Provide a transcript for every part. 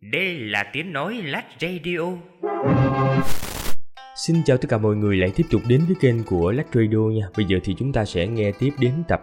Đây là tiếng nói Lách Radio. Xin chào tất cả mọi người lại tiếp tục đến với kênh của Lách Radio nha. Bây giờ thì chúng ta sẽ nghe tiếp đến tập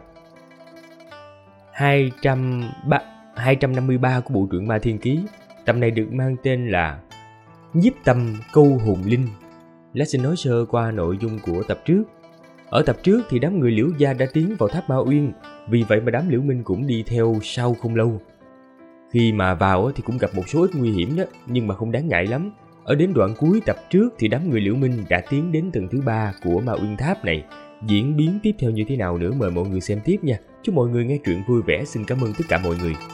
253 của bộ truyện Ma Thiên Ký. Tập này được mang tên là Nhiếp Tâm Câu Hồn Linh. Lách xin nói sơ qua nội dung của tập trước. Ở tập trước thì đám người Liễu gia đã tiến vào tháp Ma Uyên, vì vậy mà đám Liễu Minh cũng đi theo sau không lâu. Khi mà vào thì cũng gặp một số ít nguy hiểm đó, nhưng mà không đáng ngại lắm. Ở đến đoạn cuối tập trước thì đám người Liễu Minh đã tiến đến tầng thứ 3 của Ma Uyên Tháp này. Diễn biến tiếp theo như thế nào nữa mời mọi người xem tiếp nha. Chúc mọi người nghe truyện vui vẻ. Xin cảm ơn tất cả mọi người.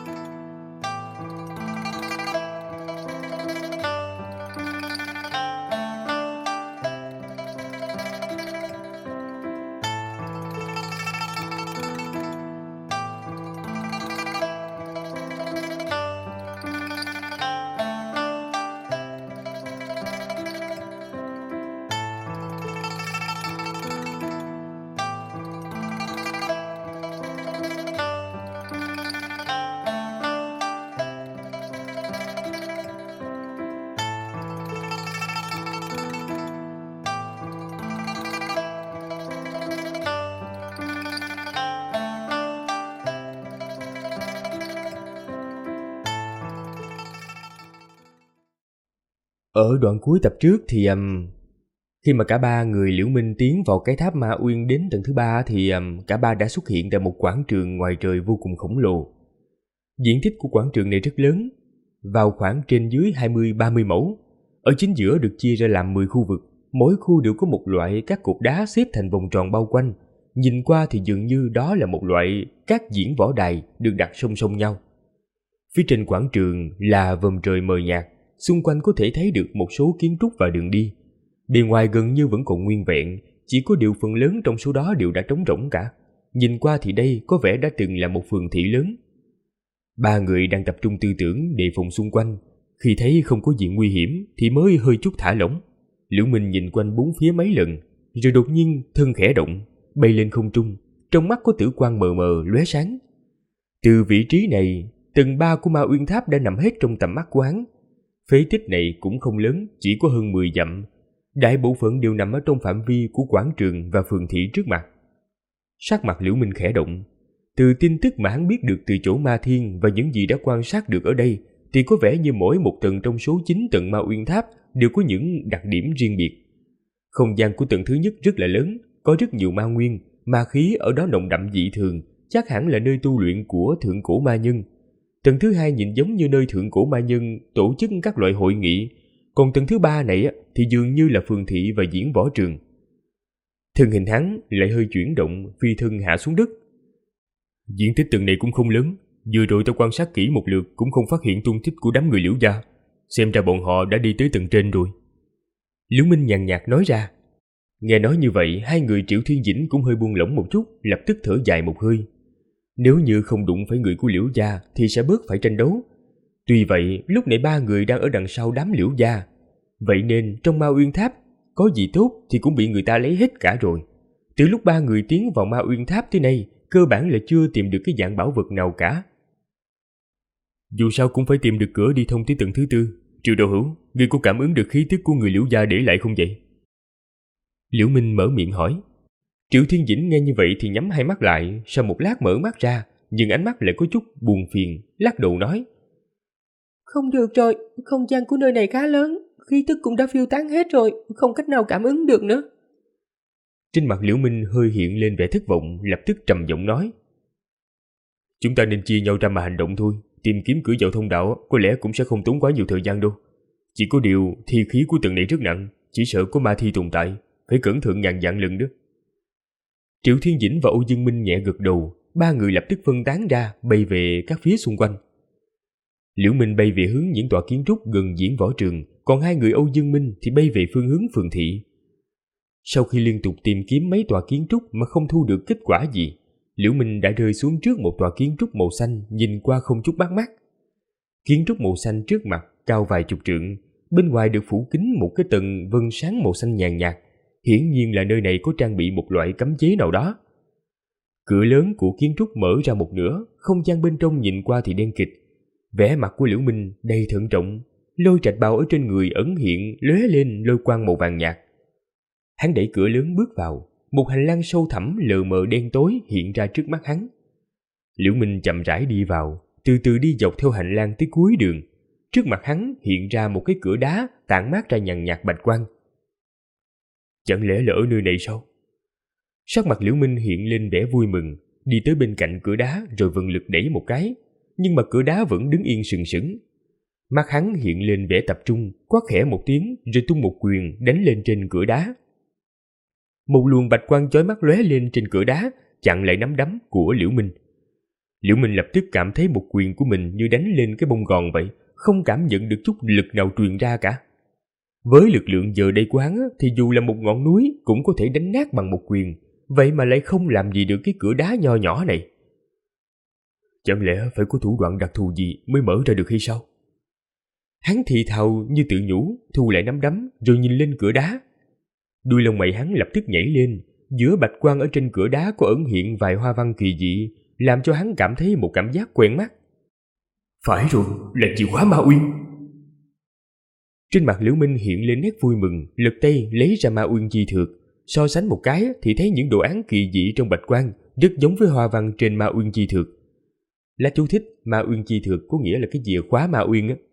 Ở đoạn cuối tập trước thì khi mà cả ba người Liễu Minh tiến vào cái tháp Ma Uyên đến tầng thứ 3 thì cả ba đã xuất hiện tại một quảng trường ngoài trời vô cùng khổng lồ. Diện tích của quảng trường này rất lớn, vào khoảng trên dưới 20-30 mẫu. Ở chính giữa được chia ra làm 10 khu vực, mỗi khu đều có một loại các cột đá xếp thành vòng tròn bao quanh. Nhìn qua thì dường như đó là một loại các diễn võ đài được đặt song song nhau. Phía trên quảng trường là vòm trời mờ nhạt, xung quanh có thể thấy được một số kiến trúc và đường đi. Bề ngoài gần như vẫn còn nguyên vẹn, chỉ có điều phần lớn trong số đó đều đã trống rỗng cả. Nhìn qua thì đây có vẻ đã từng là một phường thị lớn. Ba người đang tập trung tư tưởng đề phòng xung quanh, khi thấy không có gì nguy hiểm thì mới hơi chút thả lỏng. Liễu Minh nhìn quanh bốn phía mấy lần, rồi đột nhiên thân khẽ động, bay lên không trung, trong mắt có tử quang mờ mờ lóe sáng. Từ vị trí này, tầng 3 của Ma Uyên Tháp đã nằm hết trong tầm mắt của hắn. Phế tích này cũng không lớn, chỉ có hơn 10 dặm. Đại bộ phận đều nằm ở trong phạm vi của quảng trường và phường thị trước mặt. Sắc mặt Liễu Minh khẽ động. Từ tin tức mà hắn biết được từ chỗ Ma Thiên và những gì đã quan sát được ở đây, thì có vẻ như mỗi một tầng trong số 9 tầng Ma Uyên Tháp đều có những đặc điểm riêng biệt. Không gian của tầng thứ nhất rất là lớn, có rất nhiều ma nguyên, ma khí ở đó nồng đậm dị thường, chắc hẳn là nơi tu luyện của thượng cổ ma nhân. Tầng thứ 2 nhìn giống như nơi thượng cổ ma nhân tổ chức các loại hội nghị, còn tầng thứ 3 này thì dường như là phường thị và diễn võ trường. Thân hình hắn lại hơi chuyển động, phi thân hạ xuống đất. Diện tích tầng này cũng không lớn, vừa rồi tôi quan sát kỹ một lượt cũng không phát hiện tung tích của đám người Liễu gia, xem ra bọn họ đã đi tới tầng trên rồi. Liễu Minh nhàn nhạt nói ra. Nghe nói như vậy, hai người Triệu Thiên Dĩnh cũng hơi buông lỏng một chút, lập tức thở dài một hơi. Nếu như không đụng phải người của Liễu gia thì sẽ bớt phải tranh đấu. Tuy vậy, lúc nãy ba người đang ở đằng sau đám Liễu gia, vậy nên trong Ma Uyên Tháp có gì tốt thì cũng bị người ta lấy hết cả rồi. Từ lúc ba người tiến vào Ma Uyên Tháp tới nay, cơ bản là chưa tìm được cái dạng bảo vật nào cả. Dù sao cũng phải tìm được cửa đi thông tới tầng thứ 4. Triệu Đạo Hữu, ngươi có cảm ứng được khí tức của người Liễu gia để lại không vậy? Liễu Minh mở miệng hỏi. Triệu Thiên Dĩnh nghe như vậy thì nhắm hai mắt lại, sau một lát mở mắt ra, nhưng ánh mắt lại có chút buồn phiền, lắc đầu nói. Không được rồi, không gian của nơi này khá lớn, khí tức cũng đã phiêu tán hết rồi, không cách nào cảm ứng được nữa. Trên mặt Liễu Minh hơi hiện lên vẻ thất vọng, lập tức trầm giọng nói. Chúng ta nên chia nhau ra mà hành động thôi, tìm kiếm cửa vào thông đạo có lẽ cũng sẽ không tốn quá nhiều thời gian đâu. Chỉ có điều thi khí của tầng này rất nặng, chỉ sợ có ma thi tồn tại, phải cẩn thận ngàn vạn lần đó. Triệu Thiên Dĩnh và Âu Dương Minh nhẹ gật đầu, ba người lập tức phân tán ra, bay về các phía xung quanh. Liễu Minh bay về hướng những tòa kiến trúc gần diễn võ trường, còn hai người Âu Dương Minh thì bay về phương hướng phường thị. Sau khi liên tục tìm kiếm mấy tòa kiến trúc mà không thu được kết quả gì, Liễu Minh đã rơi xuống trước một tòa kiến trúc màu xanh, nhìn qua không chút bắt mắt. Kiến trúc màu xanh trước mặt cao vài chục trượng, bên ngoài được phủ kín một cái tầng vân sáng màu xanh nhàn nhạt, hiển nhiên là nơi này có trang bị một loại cấm chế nào đó. Cửa lớn của kiến trúc mở ra một nửa, không gian bên trong nhìn qua thì đen kịt. Vẻ mặt của Liễu Minh đầy thận trọng, lôi trạch bào ở trên người ẩn hiện lóe lên lôi quang màu vàng nhạt. Hắn đẩy cửa lớn bước vào, một hành lang sâu thẳm lờ mờ đen tối hiện ra trước mắt hắn. Liễu Minh chậm rãi đi vào, từ từ đi dọc theo hành lang tới cuối đường. Trước mặt hắn hiện ra một cái cửa đá tản mát ra nhàn nhạt bạch quang. Chẳng lẽ là ở nơi này sao? Sắc mặt Liễu Minh hiện lên vẻ vui mừng, đi tới bên cạnh cửa đá rồi vận lực đẩy một cái, nhưng mà cửa đá vẫn đứng yên sừng sững. Mắt hắn hiện lên vẻ tập trung, quát khẽ một tiếng rồi tung một quyền đánh lên trên cửa đá. Một luồng bạch quang chói mắt lóe lên trên cửa đá, chặn lại nắm đấm của Liễu Minh. Liễu Minh lập tức cảm thấy một quyền của mình như đánh lên cái bông gòn vậy, không cảm nhận được chút lực nào truyền ra cả. Với lực lượng giờ đây của hắn thì dù là một ngọn núi cũng có thể đánh nát bằng một quyền, vậy mà lại không làm gì được cái cửa đá nho nhỏ này. Chẳng lẽ phải có thủ đoạn đặc thù gì mới mở ra được hay sao? Hắn thì thào như tự nhủ, thu lại nắm đấm rồi nhìn lên cửa đá. Đuôi lông mày hắn lập tức nhảy lên, giữa bạch quang ở trên cửa đá có ẩn hiện vài hoa văn kỳ dị, làm cho hắn cảm thấy một cảm giác quen mắt. Phải rồi, là chìa khóa Ma Uyên. Trên mặt Liễu Minh hiện lên nét vui mừng, lật tay lấy ra Ma Uyên chi thược, so sánh một cái thì thấy những đồ án kỳ dị trong bạch quang rất giống với hoa văn trên Ma Uyên chi thược. Lá chú thích Ma Uyên chi thược có nghĩa là cái chìa khóa Ma Uyên á.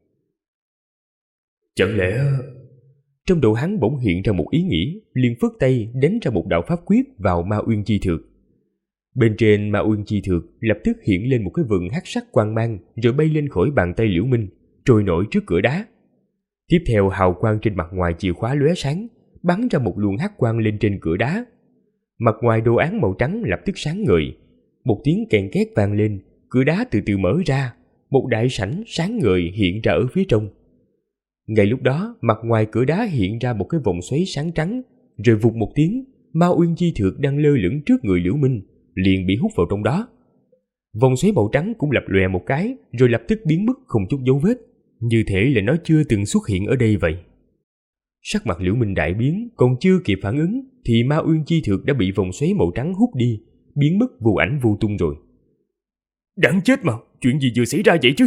Chẳng lẽ... Trong đầu hắn bỗng hiện ra một ý nghĩ, liền phất tay đánh ra một đạo pháp quyết vào Ma Uyên chi thược. Bên trên Ma Uyên chi thược lập tức hiện lên một cái vầng hắc sắc quang mang rồi bay lên khỏi bàn tay Liễu Minh, trôi nổi trước cửa đá. Tiếp theo hào quang trên mặt ngoài chìa khóa lóe sáng, bắn ra một luồng hắc quang lên trên cửa đá. Mặt ngoài đồ án màu trắng lập tức sáng ngời, một tiếng kèn két vang lên, cửa đá từ từ mở ra, một đại sảnh sáng ngời hiện ra ở phía trong. Ngay lúc đó, mặt ngoài cửa đá hiện ra một cái vòng xoáy sáng trắng, rồi vụt một tiếng, Ma Uyên chi thược đang lơ lửng trước người Liễu Minh liền bị hút vào trong đó. Vòng xoáy màu trắng cũng lập lòe một cái, rồi lập tức biến mất không chút dấu vết, như thể là nó chưa từng xuất hiện ở đây vậy. Sắc mặt Liễu Minh đại biến, còn chưa kịp phản ứng thì Ma Uyên chi thược đã bị vòng xoáy màu trắng hút đi, biến mất vô ảnh vô tung rồi. Đáng chết mà, chuyện gì vừa xảy ra vậy chứ?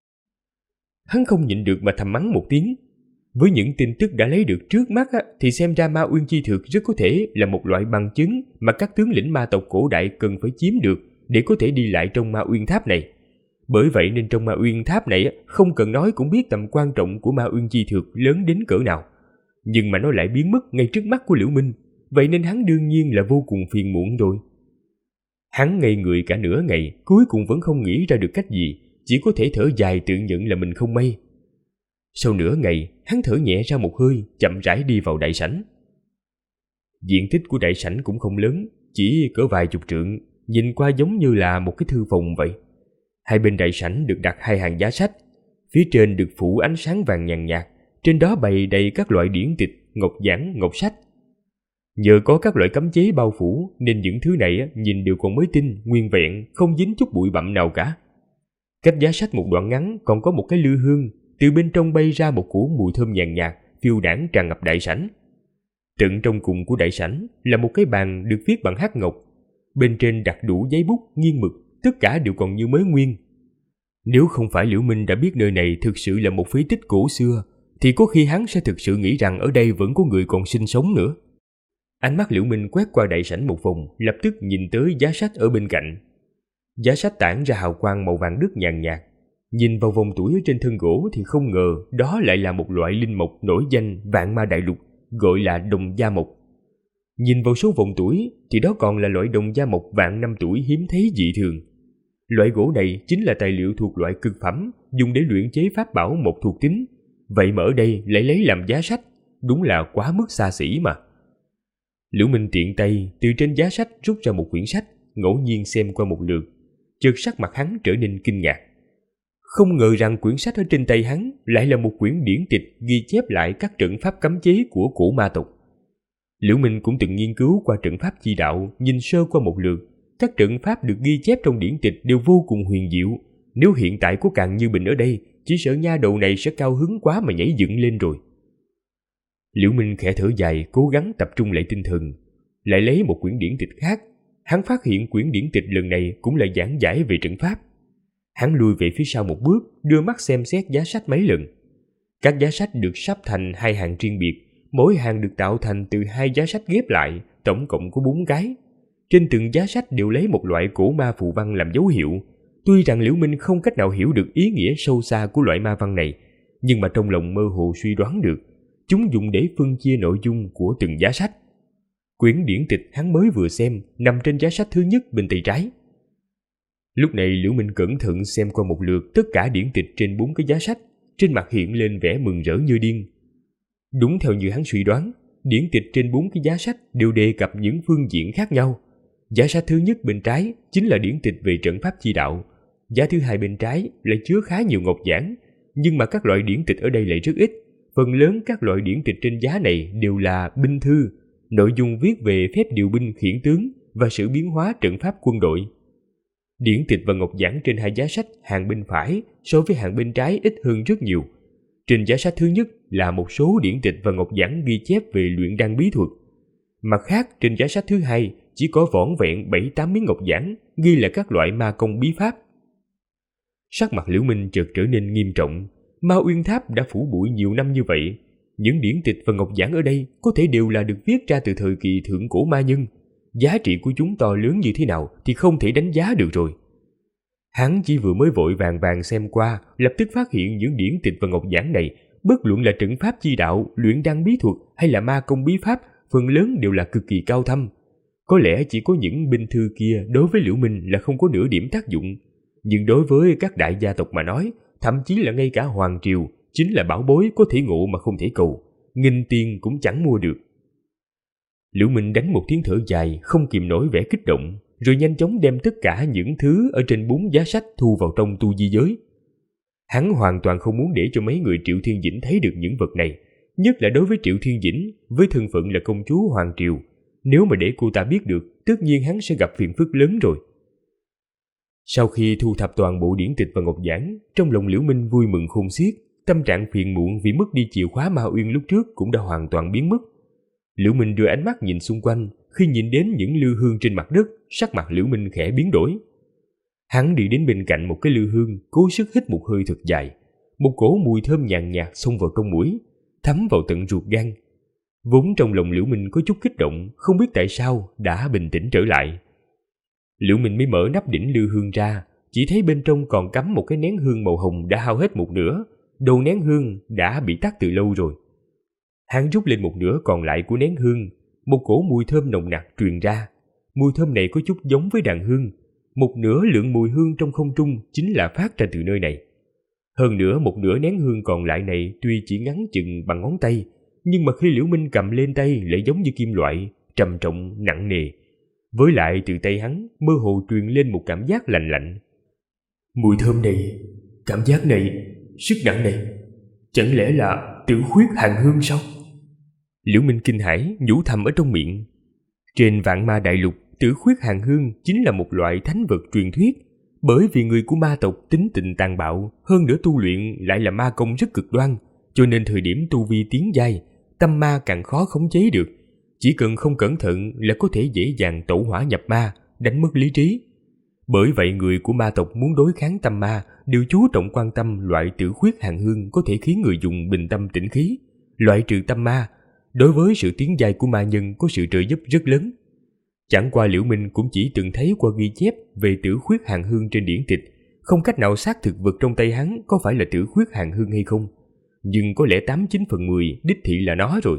Hắn không nhịn được mà thầm mắng một tiếng. Với những tin tức đã lấy được trước mắt thì xem ra Ma Uyên chi thược rất có thể là một loại bằng chứng mà các tướng lĩnh ma tộc cổ đại cần phải chiếm được để có thể đi lại trong Ma Uyên tháp này. Bởi vậy nên trong Ma Uyên tháp này không cần nói cũng biết tầm quan trọng của Ma Uyên chi thược lớn đến cỡ nào. Nhưng mà nó lại biến mất ngay trước mắt của Liễu Minh, vậy nên hắn đương nhiên là vô cùng phiền muộn rồi. Hắn ngây người cả nửa ngày, cuối cùng vẫn không nghĩ ra được cách gì, chỉ có thể thở dài tự nhận là mình không may. Sau nửa ngày, hắn thở nhẹ ra một hơi, chậm rãi đi vào đại sảnh. Diện tích của đại sảnh cũng không lớn, chỉ cỡ vài chục trượng, nhìn qua giống như là một cái thư phòng vậy. Hai bên đại sảnh được đặt hai hàng giá sách, phía trên được phủ ánh sáng vàng nhàn nhạt, trên đó bày đầy các loại điển tịch, ngọc giản, ngọc sách. Nhờ có các loại cấm chế bao phủ nên những thứ này nhìn đều còn mới tinh, nguyên vẹn, không dính chút bụi bặm nào cả. Cách giá sách một đoạn ngắn còn có một cái lư hương, từ bên trong bay ra một cỗ mùi thơm nhàn nhạt, phiêu đãng tràn ngập đại sảnh. Tận trong cùng của đại sảnh là một cái bàn được viết bằng hắc ngọc, bên trên đặt đủ giấy bút, nghiêng mực, tất cả đều còn như mới nguyên. Nếu không phải Liễu Minh đã biết nơi này thực sự là một phế tích cổ xưa, thì có khi hắn sẽ thực sự nghĩ rằng ở đây vẫn có người còn sinh sống nữa. Ánh mắt Liễu Minh quét qua đại sảnh một vòng, lập tức nhìn tới giá sách ở bên cạnh. Giá sách tản ra hào quang màu vàng đất nhàn nhạt. Nhìn vào vòng tuổi ở trên thân gỗ thì không ngờ đó lại là một loại linh mộc nổi danh vạn ma đại lục, gọi là đồng gia mộc. Nhìn vào số vòng tuổi thì đó còn là loại đồng gia mộc vạn năm tuổi hiếm thấy dị thường. Loại gỗ này chính là tài liệu thuộc loại cực phẩm, dùng để luyện chế pháp bảo một thuộc tính. Vậy mà ở đây lại lấy làm giá sách, đúng là quá mức xa xỉ mà. Liễu Minh tiện tay từ trên giá sách rút ra một quyển sách, ngẫu nhiên xem qua một lượt, chợt sắc mặt hắn trở nên kinh ngạc. Không ngờ rằng quyển sách ở trên tay hắn lại là một quyển điển tịch ghi chép lại các trận pháp cấm chế của cổ ma tộc. Liễu Minh cũng từng nghiên cứu qua trận pháp chi đạo, nhìn sơ qua một lượt, các trận pháp được ghi chép trong điển tịch đều vô cùng huyền diệu. Nếu hiện tại có Càn Như Bình ở đây, chỉ sợ nha đầu này sẽ cao hứng quá mà nhảy dựng lên rồi. Liễu Minh khẽ thở dài, cố gắng tập trung lại tinh thần, lại lấy một quyển điển tịch khác. Hắn phát hiện quyển điển tịch lần này cũng là giảng giải về trận pháp. Hắn lùi về phía sau một bước, đưa mắt xem xét giá sách mấy lần. Các giá sách được sắp thành 2 hàng riêng biệt, mỗi hàng được tạo thành từ 2 giá sách ghép lại, tổng cộng có 4 cái. Trên từng giá sách đều lấy một loại cổ ma phù văn làm dấu hiệu. Tuy rằng Liễu Minh không cách nào hiểu được ý nghĩa sâu xa của loại ma văn này, nhưng mà trong lòng mơ hồ suy đoán được, chúng dùng để phân chia nội dung của từng giá sách. Quyển điển tịch hắn mới vừa xem nằm trên giá sách thứ nhất bên tay trái. Lúc này Liễu Minh cẩn thận xem qua một lượt tất cả điển tịch trên 4 cái giá sách, trên mặt hiện lên vẻ mừng rỡ như điên. Đúng theo như hắn suy đoán, điển tịch trên 4 cái giá sách đều đề cập những phương diện khác nhau. Giá sách thứ nhất bên trái chính là điển tịch về trận pháp chi đạo. Giá thứ hai bên trái lại chứa khá nhiều ngọc giảng, nhưng mà các loại điển tịch ở đây lại rất ít. Phần lớn các loại điển tịch trên giá này đều là binh thư, nội dung viết về phép điều binh khiển tướng và sự biến hóa trận pháp quân đội. Điển tịch và ngọc giảng trên 2 giá sách hàng bên phải so với hàng bên trái ít hơn rất nhiều. Trên giá sách thứ nhất là một số điển tịch và ngọc giảng ghi chép về luyện đan bí thuật. Mặt khác, trên giá sách thứ hai chỉ có vỏn vẹn 7-8 miếng ngọc giảng ghi là các loại ma công bí pháp. Sắc mặt Liễu Minh chợt trở nên nghiêm trọng. Ma Uyên Tháp đã phủ bụi nhiều năm như vậy, những điển tịch và ngọc giảng ở đây có thể đều là được viết ra từ thời kỳ thượng cổ ma nhân. Giá trị của chúng to lớn như thế nào thì không thể đánh giá được rồi. Hắn chỉ vừa mới vội vàng vàng xem qua, lập tức phát hiện những điển tịch và ngọc giảng này, bất luận là trận pháp chi đạo, luyện đan bí thuật hay là ma công bí pháp, phần lớn đều là cực kỳ cao thâm. Có lẽ chỉ có những binh thư kia đối với Liễu Minh là không có nửa điểm tác dụng, nhưng đối với các đại gia tộc mà nói, thậm chí là ngay cả hoàng triều, chính là bảo bối có thể ngộ mà không thể cầu, nghìn tiền cũng chẳng mua được. Liễu Minh đánh một tiếng thở dài, không kìm nổi vẻ kích động, rồi nhanh chóng đem tất cả những thứ ở trên 4 giá sách thu vào trong tu di giới. Hắn hoàn toàn không muốn để cho mấy người Triệu Thiên Dĩnh thấy được những vật này, nhất là đối với Triệu Thiên Dĩnh, với thân phận là công chúa hoàng triều. Nếu mà để cô ta biết được, tất nhiên hắn sẽ gặp phiền phức lớn rồi. Sau khi thu thập toàn bộ điển tịch và ngọc giảng, trong lòng Liễu Minh vui mừng khôn xiết, tâm trạng phiền muộn vì mất đi chìa khóa Ma Uyên lúc trước cũng đã hoàn toàn biến mất. Liễu Minh đưa ánh mắt nhìn xung quanh, khi nhìn đến những lư hương trên mặt đất, sắc mặt Liễu Minh khẽ biến đổi. Hắn đi đến bên cạnh một cái lư hương, cố sức hít một hơi thật dài. Một cỗ mùi thơm nhàn nhạt xông vào trong mũi, thấm vào tận ruột gan. Vốn trong lòng Liễu Minh có chút kích động, không biết tại sao đã bình tĩnh trở lại. Liễu Minh mới mở nắp đỉnh lư hương ra, chỉ thấy bên trong còn cắm một cái nén hương màu hồng đã hao hết một nửa, đầu nén hương đã bị tắt từ lâu rồi. Hắn rút lên một nửa còn lại của nén hương, một cỗ mùi thơm nồng nặc truyền ra. Mùi thơm này có chút giống với đàn hương, một nửa lượng mùi hương trong không trung chính là phát ra từ nơi này. Hơn nữa một nửa nén hương còn lại này tuy chỉ ngắn chừng bằng ngón tay, nhưng mà khi Liễu Minh cầm lên tay lại giống như kim loại, trầm trọng nặng nề. Với lại từ tay hắn mơ hồ truyền lên một cảm giác lạnh lạnh. Mùi thơm này, cảm giác này, sức nặng này, chẳng lẽ là tử khuyết hàng hương sao? Liễu Minh kinh hãi nhủ thầm ở trong miệng. Trên Vạn Ma Đại Lục, tử khuyết hàng hương chính là một loại thánh vật truyền thuyết, bởi vì người của ma tộc tính tình tàn bạo, hơn nữa tu luyện lại là ma công rất cực đoan, cho nên thời điểm tu vi tiến giai, tâm ma càng khó khống chế được. Chỉ cần không cẩn thận là có thể dễ dàng tẩu hỏa nhập ma, đánh mất lý trí. Bởi vậy người của ma tộc muốn đối kháng tâm ma đều chú trọng quan tâm loại tử khuyết hàng hương có thể khiến người dùng bình tâm tĩnh khí, loại trừ tâm ma. Đối với sự tiến giai của ma nhân có sự trợ giúp rất lớn. Chẳng qua Liễu Minh cũng chỉ từng thấy qua ghi chép về tử khuyết hàng hương trên điển tịch, không cách nào xác thực vật trong tay hắn có phải là tử khuyết hàng hương hay không, nhưng có lẽ 89 phần 10 đích thị là nó rồi.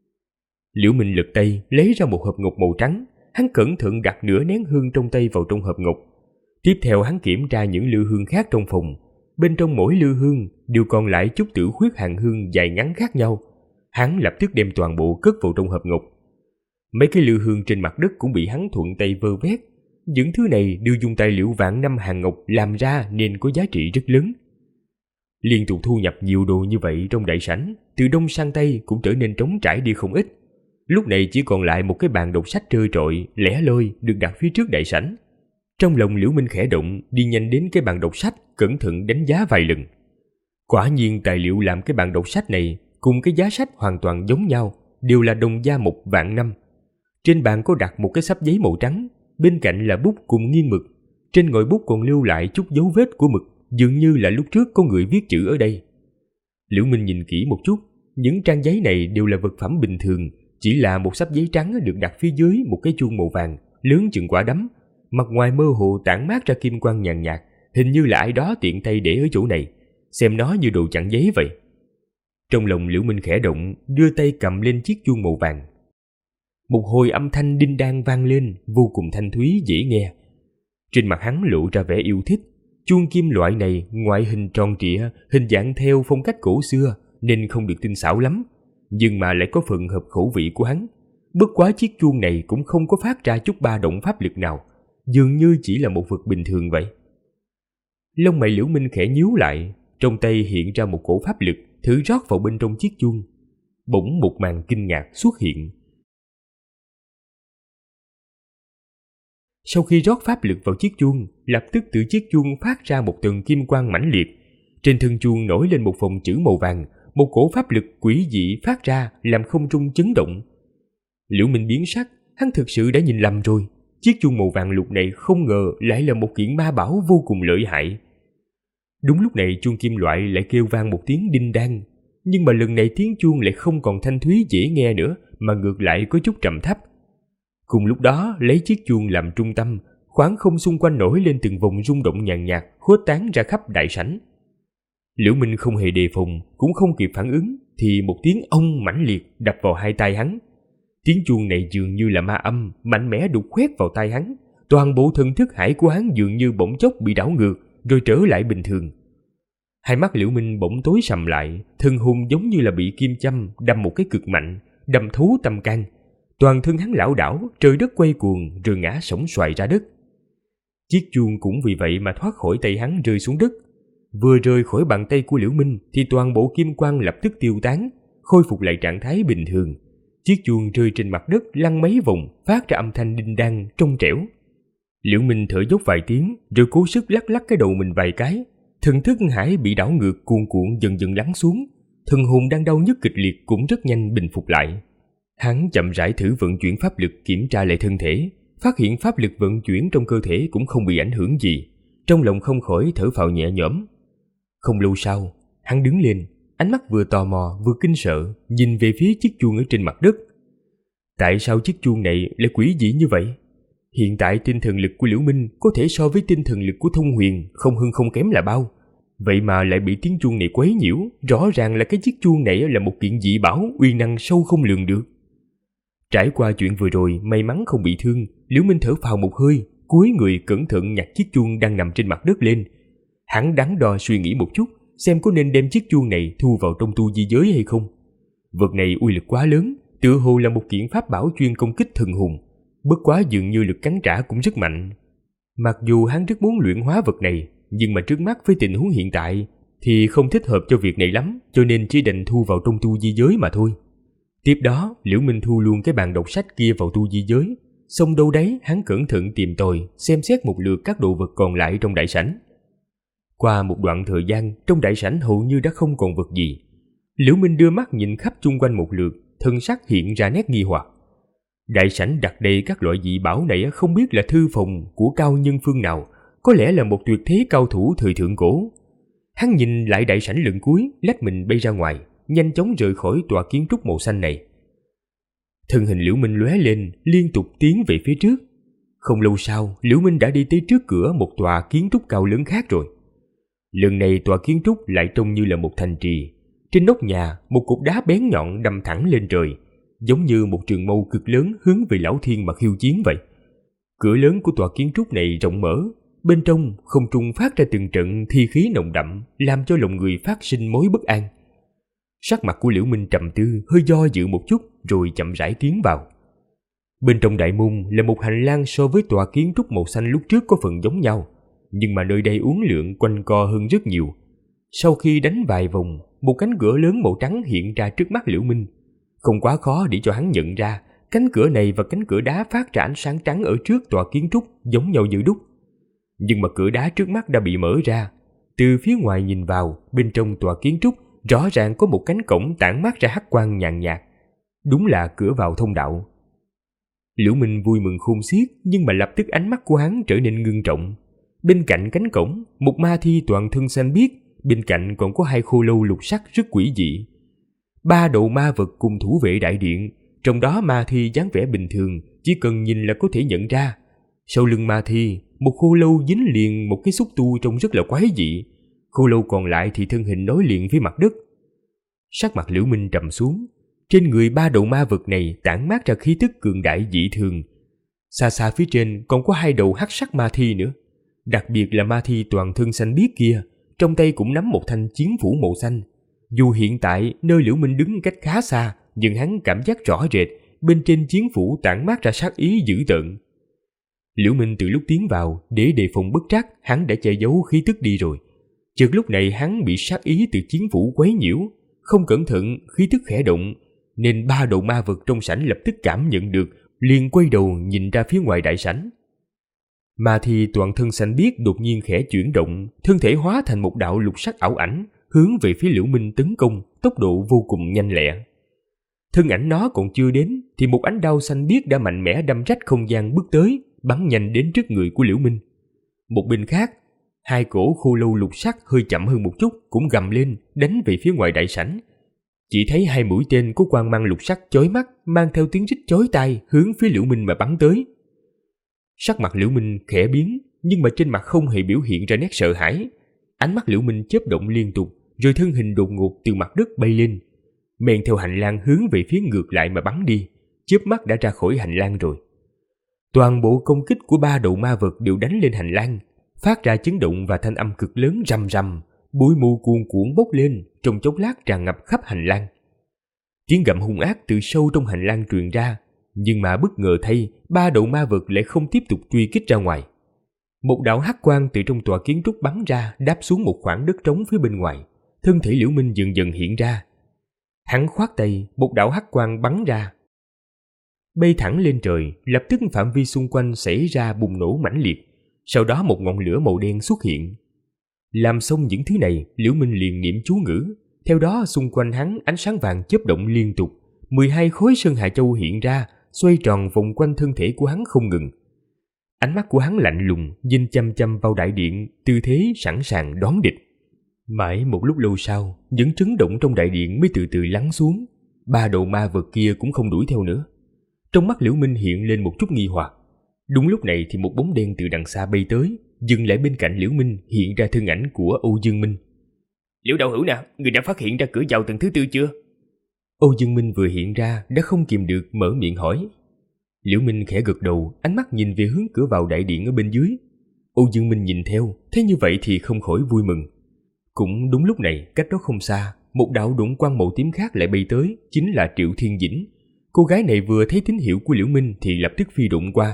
Liễu Minh lật tay lấy ra một hộp ngọc màu trắng, hắn cẩn thận đặt nửa nén hương trong tay vào trong hộp ngọc. Tiếp theo hắn kiểm tra những lư hương khác trong phòng, bên trong mỗi lư hương đều còn lại chút tử khuyết hàng hương dài ngắn khác nhau. Hắn lập tức đem toàn bộ cất vào trong hộp ngọc. Mấy cái lư hương trên mặt đất cũng bị hắn thuận tay vơ vét. Những thứ này đều dùng tài liệu vạn năm hàng ngọc làm ra nên có giá trị rất lớn. Liên tục thu nhập nhiều đồ như vậy trong đại sảnh, từ đông sang tây cũng trở nên trống trải đi không ít. Lúc này chỉ còn lại một cái bàn đọc sách trơ trọi, lẻ loi được đặt phía trước đại sảnh. Trong lòng Liễu Minh khẽ động, đi nhanh đến cái bàn đọc sách, cẩn thận đánh giá vài lần. Quả nhiên tài liệu làm cái bàn đọc sách này cùng cái giá sách hoàn toàn giống nhau, đều là đồng gia 1 vạn năm. Trên bàn có đặt một cái xấp giấy màu trắng, bên cạnh là bút cùng nghiêng mực. Trên ngòi bút còn lưu lại chút dấu vết của mực, dường như là lúc trước có người viết chữ ở đây. Liễu Minh nhìn kỹ một chút, những trang giấy này đều là vật phẩm bình thường, chỉ là một xấp giấy trắng được đặt phía dưới một cái chuông màu vàng, lớn chừng quả đấm, mặt ngoài mơ hồ tản mát ra kim quang nhàn nhạt, hình như là ai đó tiện tay để ở chỗ này, xem nó như đồ chặn giấy vậy. Trong lòng Liễu Minh khẽ động, đưa tay cầm lên chiếc chuông màu vàng. Một hồi âm thanh đinh đan vang lên, vô cùng thanh thúy dễ nghe. Trên mặt hắn lộ ra vẻ yêu thích. Chuông kim loại này ngoại hình tròn trịa, hình dạng theo phong cách cổ xưa nên không được tinh xảo lắm, nhưng mà lại có phần hợp khẩu vị của hắn. Bất quá chiếc chuông này cũng không có phát ra chút ba động pháp lực nào, dường như chỉ là một vật bình thường vậy. Lông mày Liễu Minh khẽ nhíu lại, trong tay hiện ra một cổ pháp lực, thử rót vào bên trong chiếc chuông. Bỗng một màn kinh ngạc xuất hiện. Sau khi rót pháp lực vào chiếc chuông, lập tức từ chiếc chuông phát ra một tầng kim quang mãnh liệt. Trên thân chuông nổi lên một vòng chữ màu vàng, một cổ pháp lực quỷ dị phát ra làm không trung chấn động. Liễu Minh biến sắc, hắn thực sự đã nhìn lầm rồi. Chiếc chuông màu vàng lục này không ngờ lại là một kiện ma bảo vô cùng lợi hại. Đúng lúc này chuông kim loại lại kêu vang một tiếng đinh đan, nhưng mà lần này tiếng chuông lại không còn thanh thúy dễ nghe nữa, mà ngược lại có chút trầm thấp. Cùng lúc đó, lấy chiếc chuông làm trung tâm, khoảng không xung quanh nổi lên từng vòng rung động nhàn nhạt, khuếch tán ra khắp đại sảnh. Liễu Minh không hề đề phòng, cũng không kịp phản ứng, thì một tiếng ông mãnh liệt đập vào hai tai hắn. Tiếng chuông này dường như là ma âm, mạnh mẽ đục khoét vào tai hắn. Toàn bộ thần thức hải của hắn dường như bỗng chốc bị đảo ngược, rồi trở lại bình thường. Hai mắt Liễu Minh bỗng tối sầm lại, thân hồn giống như là bị kim châm đâm một cái cực mạnh, đâm thấu tâm can. Toàn thân hắn lảo đảo, trời đất quay cuồng rồi ngã sổng xoài ra đất. Chiếc chuông cũng vì vậy mà thoát khỏi tay hắn rơi xuống đất. Vừa rơi khỏi bàn tay của Liễu Minh thì toàn bộ kim quang lập tức tiêu tán, khôi phục lại trạng thái bình thường. Chiếc chuông rơi trên mặt đất lăn mấy vòng, phát ra âm thanh đinh đan trong trẻo. Liễu Minh thở dốc vài tiếng, rồi cố sức lắc lắc cái đầu mình vài cái. Thần thức hải bị đảo ngược cuồn cuộn dần dần lắng xuống, thần hồn đang đau nhức kịch liệt cũng rất nhanh bình phục lại. Hắn chậm rãi thử vận chuyển pháp lực kiểm tra lại thân thể, phát hiện pháp lực vận chuyển trong cơ thể cũng không bị ảnh hưởng gì, trong lòng không khỏi thở phào nhẹ nhõm. Không lâu sau, hắn đứng lên, ánh mắt vừa tò mò vừa kinh sợ, nhìn về phía chiếc chuông ở trên mặt đất. Tại sao chiếc chuông này lại quỷ dị như vậy? Hiện tại tinh thần lực của Liễu Minh có thể so với tinh thần lực của Thông Huyền không hơn không kém là bao. Vậy mà lại bị tiếng chuông này quấy nhiễu, rõ ràng là cái chiếc chuông này là một kiện dị bảo uy năng sâu không lường được. Trải qua chuyện vừa rồi, may mắn không bị thương, Liễu Minh thở phào một hơi, cúi người cẩn thận nhặt chiếc chuông đang nằm trên mặt đất lên. Hắn đắn đo suy nghĩ một chút, xem có nên đem chiếc chuông này thu vào trong tu di giới hay không. Vật này uy lực quá lớn, tựa hồ là một kiện pháp bảo chuyên công kích thần hồn. Bất quá dường như lực cắn trả cũng rất mạnh. Mặc dù hắn rất muốn luyện hóa vật này, nhưng mà trước mắt với tình huống hiện tại thì không thích hợp cho việc này lắm, cho nên chỉ định thu vào trong tu di giới mà thôi. Tiếp đó, Liễu Minh thu luôn cái bàn đọc sách kia vào tu di giới, xong đâu đấy hắn cẩn thận tìm tòi, xem xét một lượt các đồ vật còn lại trong đại sảnh. Qua một đoạn thời gian, trong đại sảnh hầu như đã không còn vật gì. Liễu Minh đưa mắt nhìn khắp chung quanh một lượt, thân sắc hiện ra nét nghi hoặc. Đại sảnh đặt đầy các loại dị bảo này không biết là thư phòng của cao nhân phương nào, có lẽ là một tuyệt thế cao thủ thời thượng cổ. Hắn nhìn lại đại sảnh lần cuối, lách mình bay ra ngoài, nhanh chóng rời khỏi tòa kiến trúc màu xanh này. Thân hình Liễu Minh lóe lên, liên tục tiến về phía trước. Không lâu sau, Liễu Minh đã đi tới trước cửa một tòa kiến trúc cao lớn khác rồi. Lần này tòa kiến trúc lại trông như là một thành trì. Trên nóc nhà, một cục đá bén nhọn đâm thẳng lên trời, giống như một trường mâu cực lớn hướng về Lão Thiên mà khiêu chiến vậy. Cửa lớn của tòa kiến trúc này rộng mở, bên trong không trung phát ra từng trận thi khí nồng đậm, làm cho lòng người phát sinh mối bất an. Sắc mặt của Liễu Minh trầm tư, hơi do dự một chút rồi chậm rãi tiến vào. Bên trong đại môn là một hành lang so với tòa kiến trúc màu xanh lúc trước có phần giống nhau, nhưng mà nơi đây uốn lượn quanh co hơn rất nhiều. Sau khi đánh vài vòng, một cánh cửa lớn màu trắng hiện ra trước mắt Liễu Minh. Không quá khó để cho hắn nhận ra, cánh cửa này và cánh cửa đá phát ra ánh sáng trắng ở trước tòa kiến trúc giống nhau như đúc. Nhưng mà cửa đá trước mắt đã bị mở ra. Từ phía ngoài nhìn vào, bên trong tòa kiến trúc rõ ràng có một cánh cổng tản mát ra hắc quang nhàn nhạt. Đúng là cửa vào thông đạo. Liễu Minh vui mừng khôn xiết, nhưng mà lập tức ánh mắt của hắn trở nên ngưng trọng. Bên cạnh cánh cổng, một ma thi toàn thân xanh biếc, bên cạnh còn có 2 khô lâu lục sắc rất quỷ dị. 3 đầu ma vật cùng thủ vệ đại điện, trong đó ma thi dáng vẻ bình thường, chỉ cần nhìn là có thể nhận ra. Sau lưng ma thi, một khô lâu dính liền một cái xúc tu trông rất là quái dị. Khô lâu còn lại thì thân hình nối liền với mặt đất. Sắc mặt Liễu Minh trầm xuống. Trên người 3 đầu ma vật này tản mát ra khí tức cường đại dị thường. Xa xa phía trên còn có 2 đầu hắc sắc ma thi nữa. Đặc biệt là ma thi toàn thân xanh biếc kia, trong tay cũng nắm một thanh chiến phủ màu xanh. Dù hiện tại nơi Liễu Minh đứng cách khá xa, nhưng hắn cảm giác rõ rệt bên trên chiến phủ tản mát ra sát ý dữ tợn. Liễu Minh từ lúc tiến vào để đề phòng bất trắc, hắn đã che giấu khí tức đi rồi. Chợt lúc này hắn bị sát ý từ chiến phủ quấy nhiễu, không cẩn thận khí tức khẽ động, nên 3 đầu ma vật trong sảnh lập tức cảm nhận được, liền quay đầu nhìn ra phía ngoài đại sảnh. Ma thi toàn thân xanh biếc đột nhiên khẽ chuyển động, thân thể hóa thành một đạo lục sắc ảo ảnh, hướng về phía Liễu Minh tấn công, tốc độ vô cùng nhanh lẹ. Thân ảnh nó còn chưa đến thì một ánh đao xanh biếc đã mạnh mẽ đâm rách không gian bước tới, bắn nhanh đến trước người của Liễu Minh. Một bên khác, 2 cổ khô lâu lục sắc hơi chậm hơn một chút cũng gầm lên đánh về phía ngoài đại sảnh. Chỉ thấy 2 mũi tên có quang mang lục sắc chói mắt mang theo tiếng rít chói tai hướng phía Liễu Minh mà bắn tới. Sắc mặt Liễu Minh khẽ biến, nhưng mà trên mặt không hề biểu hiện ra nét sợ hãi. Ánh mắt Liễu Minh chớp động liên tục, rồi thân hình đột ngột từ mặt đất bay lên, men theo hành lang hướng về phía ngược lại mà bắn đi, chớp mắt đã ra khỏi hành lang rồi. Toàn bộ công kích của 3 đầu ma vật đều đánh lên hành lang, phát ra chấn động và thanh âm cực lớn rầm rầm, bụi mù cuồn cuộn bốc lên, trong chốc lát tràn ngập khắp hành lang. Tiếng gầm hung ác từ sâu trong hành lang truyền ra, nhưng mà bất ngờ thay, 3 đầu ma vật lại không tiếp tục truy kích ra ngoài. Một đạo hắc quang từ trong tòa kiến trúc bắn ra, đáp xuống một khoảng đất trống phía bên ngoài. Thân thể Liễu Minh dần dần hiện ra. Hắn khoát tay, một đạo hắc quang bắn ra, bay thẳng lên trời, lập tức phạm vi xung quanh xảy ra bùng nổ mãnh liệt. Sau đó một ngọn lửa màu đen xuất hiện. Làm xong những thứ này, Liễu Minh liền niệm chú ngữ. Theo đó xung quanh hắn ánh sáng vàng chớp động liên tục, 12 khối sơn hà châu hiện ra, xoay tròn vòng quanh thân thể của hắn không ngừng. Ánh mắt của hắn lạnh lùng, nhìn chăm chăm vào đại điện, tư thế sẵn sàng đón địch. Mãi một lúc lâu sau, những chấn động trong đại điện mới từ từ lắng xuống. 3 đầu ma vật kia cũng không đuổi theo nữa. Trong mắt Liễu Minh hiện lên một chút nghi hoặc. Đúng lúc này thì một bóng đen từ đằng xa bay tới, dừng lại bên cạnh Liễu Minh, hiện ra thân ảnh của Âu Dương Minh. Liễu đạo hữu nè, người đã phát hiện ra cửa vào tầng thứ 4 chưa? Âu Dương Minh vừa hiện ra đã không kìm được mở miệng hỏi. Liễu Minh khẽ gật đầu, ánh mắt nhìn về hướng cửa vào đại điện ở bên dưới. Âu Dương Minh nhìn theo, thấy như vậy thì không khỏi vui mừng. Cũng đúng lúc này, cách đó không xa, một đạo đụng quang màu tím khác lại bay tới, chính là Triệu Thiên Dĩnh. Cô gái này vừa thấy tín hiệu của Liễu Minh thì lập tức phi đụng qua.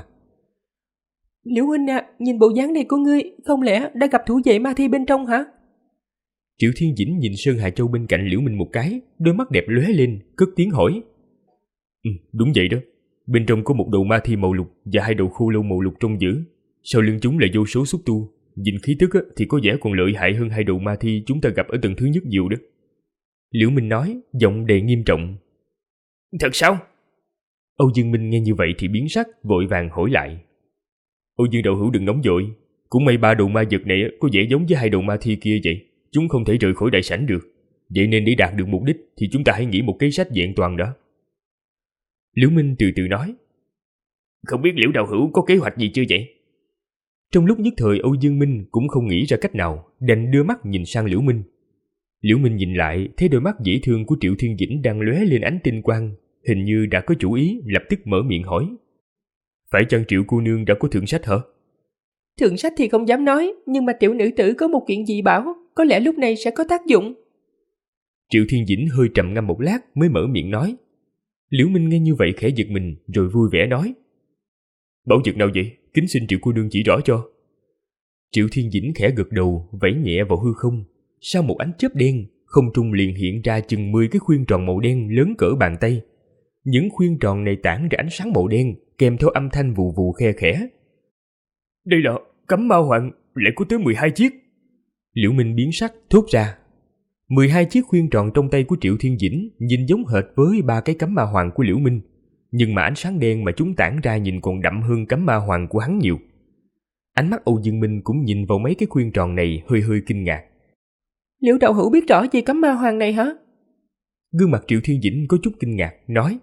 Liễu huynh à, nhìn bộ dáng này của ngươi, không lẽ đã gặp thủ vệ ma thi bên trong hả? Triệu Thiên Dĩnh nhìn Sơn Hà Châu bên cạnh Liễu Minh một cái, đôi mắt đẹp lóe lên, cất tiếng hỏi. Đúng vậy đó. Bên trong có một đầu ma thi màu lục và 2 đầu khô lâu màu lục trông dữ. Sau lưng chúng là vô số xúc tu. Nhìn khí tức thì có vẻ còn lợi hại hơn 2 đầu ma thi chúng ta gặp ở tầng thứ nhất nhiều đó. Liễu Minh nói, giọng đầy nghiêm trọng. Thật sao? Âu Dương Minh nghe như vậy thì biến sắc, vội vàng hỏi lại. Âu Dương đạo hữu đừng nóng vội. Cũng may 3 đầu ma vật này có vẻ giống với 2 đầu ma thi kia vậy. Chúng không thể rời khỏi đại sảnh được. Vậy nên để đạt được mục đích thì chúng ta hãy nghĩ một kế sách vẹn toàn đó. Liễu Minh từ từ nói. Không biết Liễu đạo hữu có kế hoạch gì chưa vậy? Trong lúc nhất thời Âu Dương Minh cũng không nghĩ ra cách nào, đành đưa mắt nhìn sang Liễu Minh. Liễu Minh nhìn lại, thấy đôi mắt dễ thương của Triệu Thiên Dĩnh đang lóe lên ánh tinh quang, hình như đã có chủ ý, lập tức mở miệng hỏi. Phải chăng Triệu cô nương đã có thượng sách hả? Thượng sách thì không dám nói, nhưng mà tiểu nữ tử có một kiện dị bảo, có lẽ lúc này sẽ có tác dụng. Triệu Thiên Dĩnh hơi trầm ngâm một lát mới mở miệng nói. Liễu Minh nghe như vậy khẽ giật mình, rồi vui vẻ nói. Bảo vật nào vậy? Kính xin Triệu cô nương chỉ rõ cho. Triệu Thiên Dĩnh khẽ gật đầu, vẫy nhẹ vào hư không. Sau một ánh chớp đen, không trung liền hiện ra chừng 10 cái khuyên tròn màu đen lớn cỡ bàn tay. Những khuyên tròn này tản ra ánh sáng màu đen, kèm theo âm thanh vù vù khe khẽ. Đây là cấm ma hoàng, lại có tới 12 chiếc. Liễu Minh biến sắc, thốt ra. 12 chiếc khuyên tròn trong tay của Triệu Thiên Dĩnh nhìn giống hệt với 3 cái cấm ma hoàng của Liễu Minh, nhưng mà ánh sáng đen mà chúng tản ra nhìn còn đậm hơn cấm ma hoàng của hắn nhiều. Ánh mắt Âu Dương Minh cũng nhìn vào mấy cái khuyên tròn này hơi hơi kinh ngạc. Liễu đạo hữu biết rõ về cấm ma hoàng này hả? Gương mặt Triệu Thiên Dĩnh có chút kinh ngạc, nói: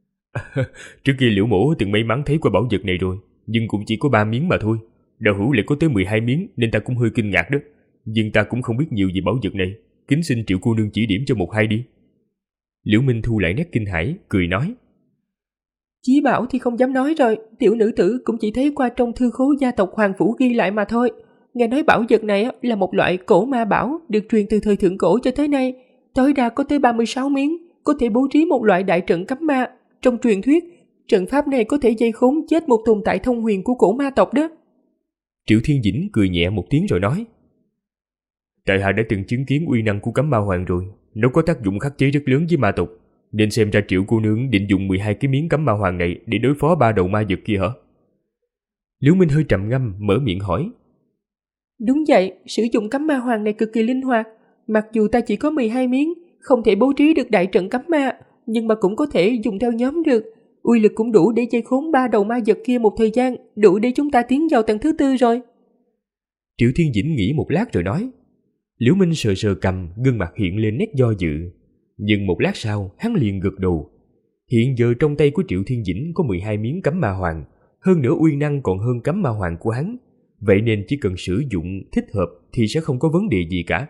Trước kia Liễu mỗ từng may mắn thấy qua bảo vật này rồi, nhưng cũng chỉ có 3 miếng mà thôi. Đạo hữu lại có tới 12 miếng nên ta cũng hơi kinh ngạc đó. Nhưng ta cũng không biết nhiều về bảo vật này, kính xin Triệu cô nương chỉ điểm cho 1-2 đi. Liễu Minh thu lại nét kinh hãi, cười nói: Chí bảo thì không dám nói rồi, tiểu nữ tử cũng chỉ thấy qua trong thư khố gia tộc Hoàng Phủ ghi lại mà thôi. Nghe nói bảo vật này là một loại cổ ma bảo được truyền từ thời thượng cổ cho tới nay, tối đa có tới 36 miếng, có thể bố trí một loại đại trận cấm ma. Trong truyền thuyết, trận pháp này có thể dây khốn chết một tồn tại thông huyền của cổ ma tộc đó. Triệu Thiên Dĩnh cười nhẹ một tiếng rồi nói: Tại hạ đã từng chứng kiến uy năng của cấm ma hoàng rồi, nó có tác dụng khắc chế rất lớn với ma tộc, nên xem ra Triệu cô nương định dùng 12 cái miếng cấm ma hoàng này để đối phó 3 đầu ma vật kia hả? Liễu Minh hơi trầm ngâm, mở miệng hỏi: Đúng vậy, sử dụng cấm ma hoàng này cực kỳ linh hoạt. Mặc dù ta chỉ có 12 miếng, không thể bố trí được đại trận cấm ma, nhưng mà cũng có thể dùng theo nhóm được. Uy lực cũng đủ để dây khốn 3 đầu ma vật kia một thời gian, đủ để chúng ta tiến vào tầng thứ 4 rồi. Triệu Thiên Dĩnh nghĩ một lát rồi nói. Liễu Minh sờ sờ cằm, gương mặt hiện lên nét do dự. Nhưng một lát sau, hắn liền gật đầu. Hiện giờ trong tay của Triệu Thiên Dĩnh có 12 miếng cấm ma hoàng, hơn nữa uy năng còn hơn cấm ma hoàng của hắn. Vậy nên chỉ cần sử dụng thích hợp thì sẽ không có vấn đề gì cả.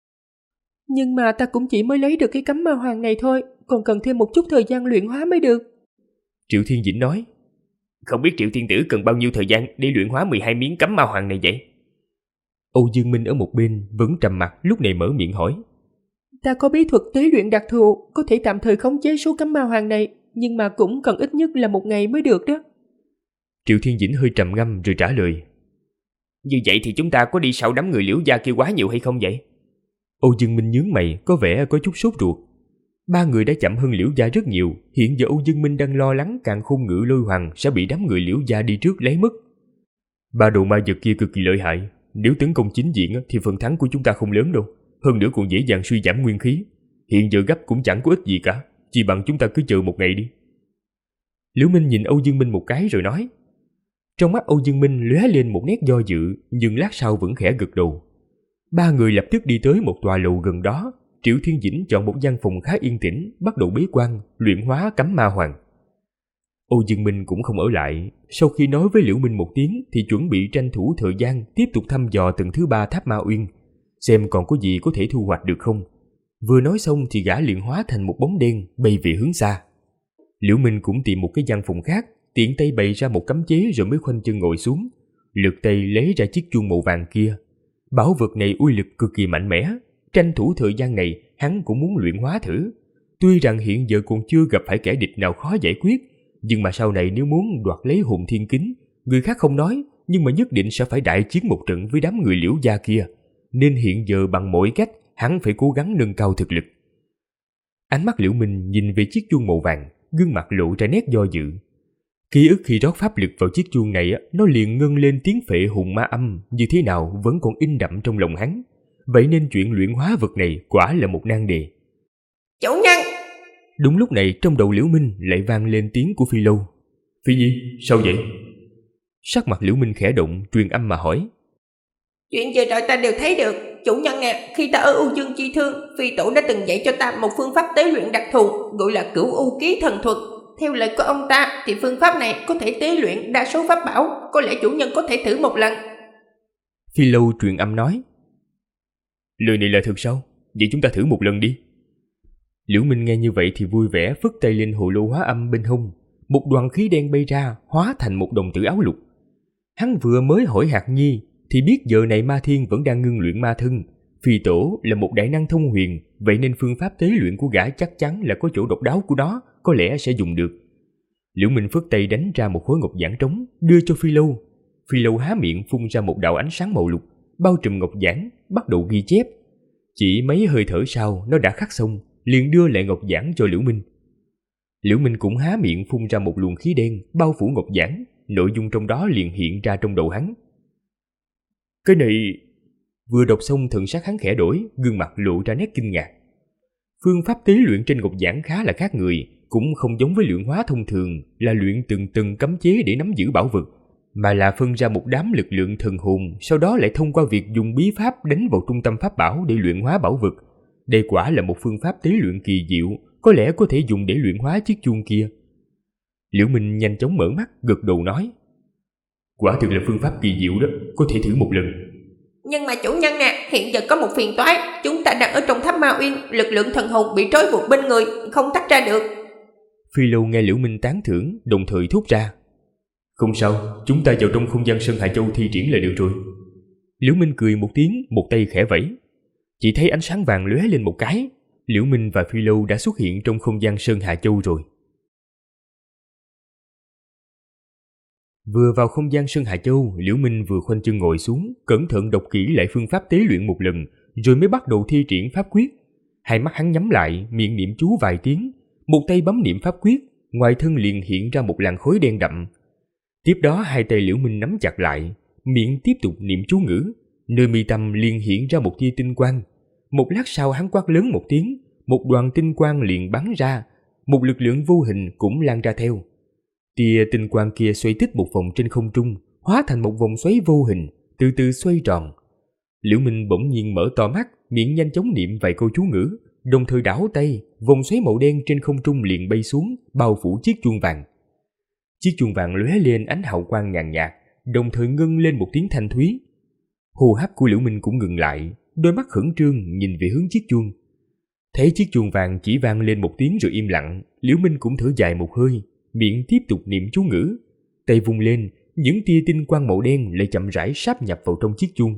Nhưng mà ta cũng chỉ mới lấy được cái cấm ma hoàng này thôi, còn cần thêm một chút thời gian luyện hóa mới được. Triệu Thiên Dĩnh nói. Không biết Triệu Thiên Tử cần bao nhiêu thời gian để luyện hóa 12 miếng cấm ma hoàng này vậy? Âu Dương Minh ở một bên vẫn trầm mặc, lúc này mở miệng hỏi. Ta có bí thuật tế luyện đặc thù, có thể tạm thời khống chế số cấm ma hoàng này, nhưng mà cũng cần ít nhất là 1 ngày mới được đó. Triệu Thiên Dĩnh hơi trầm ngâm rồi trả lời. Như vậy thì chúng ta có đi sau đám người Liễu gia kia quá nhiều hay không vậy? Âu Dương Minh nhướng mày, có vẻ có chút sốt ruột. 3 người đã chậm hơn Liễu gia rất nhiều, hiện giờ Âu Dương Minh đang lo lắng Càn Khôn Ngự Lôi Hoàng sẽ bị đám người Liễu gia đi trước lấy mất. 3 đầu ma vật kia cực kỳ lợi hại, nếu tấn công chính diện thì phần thắng của chúng ta không lớn đâu, hơn nữa còn dễ dàng suy giảm nguyên khí. Hiện giờ gấp cũng chẳng có ích gì cả, chỉ bằng chúng ta cứ chờ 1 ngày đi. Liễu Minh nhìn Âu Dương Minh một cái rồi nói. Trong mắt Âu Dương Minh lóe lên một nét do dự, nhưng lát sau vẫn khẽ gật đầu. 3 người lập tức đi tới một tòa lầu gần đó. Triệu Thiên Dĩnh chọn một gian phòng khá yên tĩnh, bắt đầu bế quan, luyện hóa cấm ma hoàng. Âu Dương Minh cũng không ở lại, sau khi nói với Liễu Minh một tiếng thì chuẩn bị tranh thủ thời gian tiếp tục thăm dò tầng thứ 3 tháp Ma Uyên, xem còn có gì có thể thu hoạch được không. Vừa nói xong thì gã liền hóa thành một bóng đen bay về hướng xa. Liễu Minh cũng tìm một cái gian phòng khác, tiện tay bày ra một cấm chế rồi mới khoanh chân ngồi xuống, lượt tay lấy ra chiếc chuông màu vàng kia. Bảo vật này uy lực cực kỳ mạnh mẽ, tranh thủ thời gian này hắn cũng muốn luyện hóa thử. Tuy rằng hiện giờ còn chưa gặp phải kẻ địch nào khó giải quyết, nhưng mà sau này nếu muốn đoạt lấy hồn thiên kính, người khác không nói, nhưng mà nhất định sẽ phải đại chiến một trận với đám người Liễu gia kia, nên hiện giờ bằng mọi cách hắn phải cố gắng nâng cao thực lực. Ánh mắt Liễu Minh nhìn về chiếc chuông màu vàng, gương mặt lộ ra nét do dự. Ký ức khi rót pháp lực vào chiếc chuông này, nó liền ngân lên tiếng phệ hùng ma âm như thế nào vẫn còn in đậm trong lòng hắn. Vậy nên chuyện luyện hóa vật này quả là một nan đề. Chủ nhân! Đúng lúc này trong đầu Liễu Minh lại vang lên tiếng của Phi Lâu. Phi Nhi, sao vậy? Sắc mặt Liễu Minh khẽ động, truyền âm mà hỏi. Chuyện vừa rồi ta đều thấy được. Chủ nhân à, khi ta ở U Dương Chi Thương, Phi Tổ đã từng dạy cho ta một phương pháp tế luyện đặc thù, gọi là Cửu U Ký Thần Thuật. Theo lời của ông ta thì phương pháp này có thể tế luyện đa số pháp bảo, có lẽ chủ nhân có thể thử một lần. Phi Lâu truyền âm nói. Lời này là thật sao? Vậy chúng ta thử một lần đi. Liễu Minh nghe như vậy thì vui vẻ phất tay lên hồ lô hóa âm bên hông. Một đoàn khí đen bay ra, hóa thành một đồng tử áo lục. Hắn vừa mới hỏi Hạt Nhi thì biết giờ này Ma Thiên vẫn đang ngưng luyện ma thân. Phi Tổ là một đại năng thông huyền, vậy nên phương pháp tế luyện của gã chắc chắn là có chỗ độc đáo của nó, có lẽ sẽ dùng được. Liễu Minh phất tay đánh ra một khối ngọc giản trống, đưa cho Phi Lâu. Phi Lâu há miệng phun ra một đạo ánh sáng màu lục, bao trùm ngọc giản, bắt đầu ghi chép. Chỉ mấy hơi thở sau, nó đã khắc xong, liền đưa lại ngọc giản cho Liễu Minh. Liễu Minh cũng há miệng phun ra một luồng khí đen, bao phủ ngọc giản, nội dung trong đó liền hiện ra trong đầu hắn. Cái này... Vừa đọc xong thần sắc hắn khẽ đổi, gương mặt lộ ra nét kinh ngạc. Phương pháp tế luyện trên ngọc giản khá là khác người, cũng không giống với luyện hóa thông thường là luyện từng cấm chế để nắm giữ bảo vật, mà là phân ra một đám lực lượng thần hồn, sau đó lại thông qua việc dùng bí pháp đánh vào trung tâm pháp bảo để luyện hóa bảo vật. Đây quả là một phương pháp tế luyện kỳ diệu, có lẽ có thể dùng để luyện hóa chiếc chuông kia. Liễu Minh nhanh chóng mở mắt, gật đầu nói: Quả thực là phương pháp kỳ diệu đó, có thể thử một lần. Nhưng mà chủ nhân nè, hiện giờ có một phiền toái, chúng ta đang ở trong tháp Ma Uyên, lực lượng thần hồn bị trói buộc bên người, không tách ra được. Phi Lâu nghe Liễu Minh tán thưởng, đồng thời thốt ra: Không sao, chúng ta vào trong không gian Sơn Hà Châu thi triển là được rồi. Liễu Minh cười một tiếng, một tay khẽ vẫy. Chỉ thấy ánh sáng vàng lóe lên một cái, Liễu Minh và Phi Lâu đã xuất hiện trong không gian Sơn Hà Châu rồi. Vừa vào không gian Sơn Hà Châu, Liễu Minh vừa khoanh chân ngồi xuống, cẩn thận đọc kỹ lại phương pháp tế luyện một lần, rồi mới bắt đầu thi triển pháp quyết. Hai mắt hắn nhắm lại, miệng niệm chú vài tiếng, một tay bấm niệm pháp quyết, ngoài thân liền hiện ra một làn khói đen đậm. Tiếp đó hai tay Liễu Minh nắm chặt lại, miệng tiếp tục niệm chú ngữ, nơi mi tâm liền hiện ra một tia tinh quang. Một lát sau hắn quát lớn một tiếng, một đoàn tinh quang liền bắn ra, một lực lượng vô hình cũng lan ra theo. Tia tinh quang kia xoay tít một vòng trên không trung, hóa thành một vòng xoáy vô hình, từ từ xoay tròn. Liễu Minh bỗng nhiên mở to mắt, miệng nhanh chóng niệm vài câu chú ngữ, đồng thời đảo tay, vòng xoáy màu đen trên không trung liền bay xuống, bao phủ chiếc chuông vàng. Chiếc chuông vàng lóe lên ánh hào quang nhàn nhạt, đồng thời ngân lên một tiếng thanh thúy. Hô hấp của Liễu Minh cũng ngừng lại, đôi mắt khẩn trương nhìn về hướng chiếc chuông. Thấy chiếc chuông vàng chỉ vang lên một tiếng rồi im lặng, Liễu Minh cũng thở dài một hơi, miệng tiếp tục niệm chú ngữ, tay vung lên, những tia tinh quang màu đen lại chậm rãi sáp nhập vào trong chiếc chuông.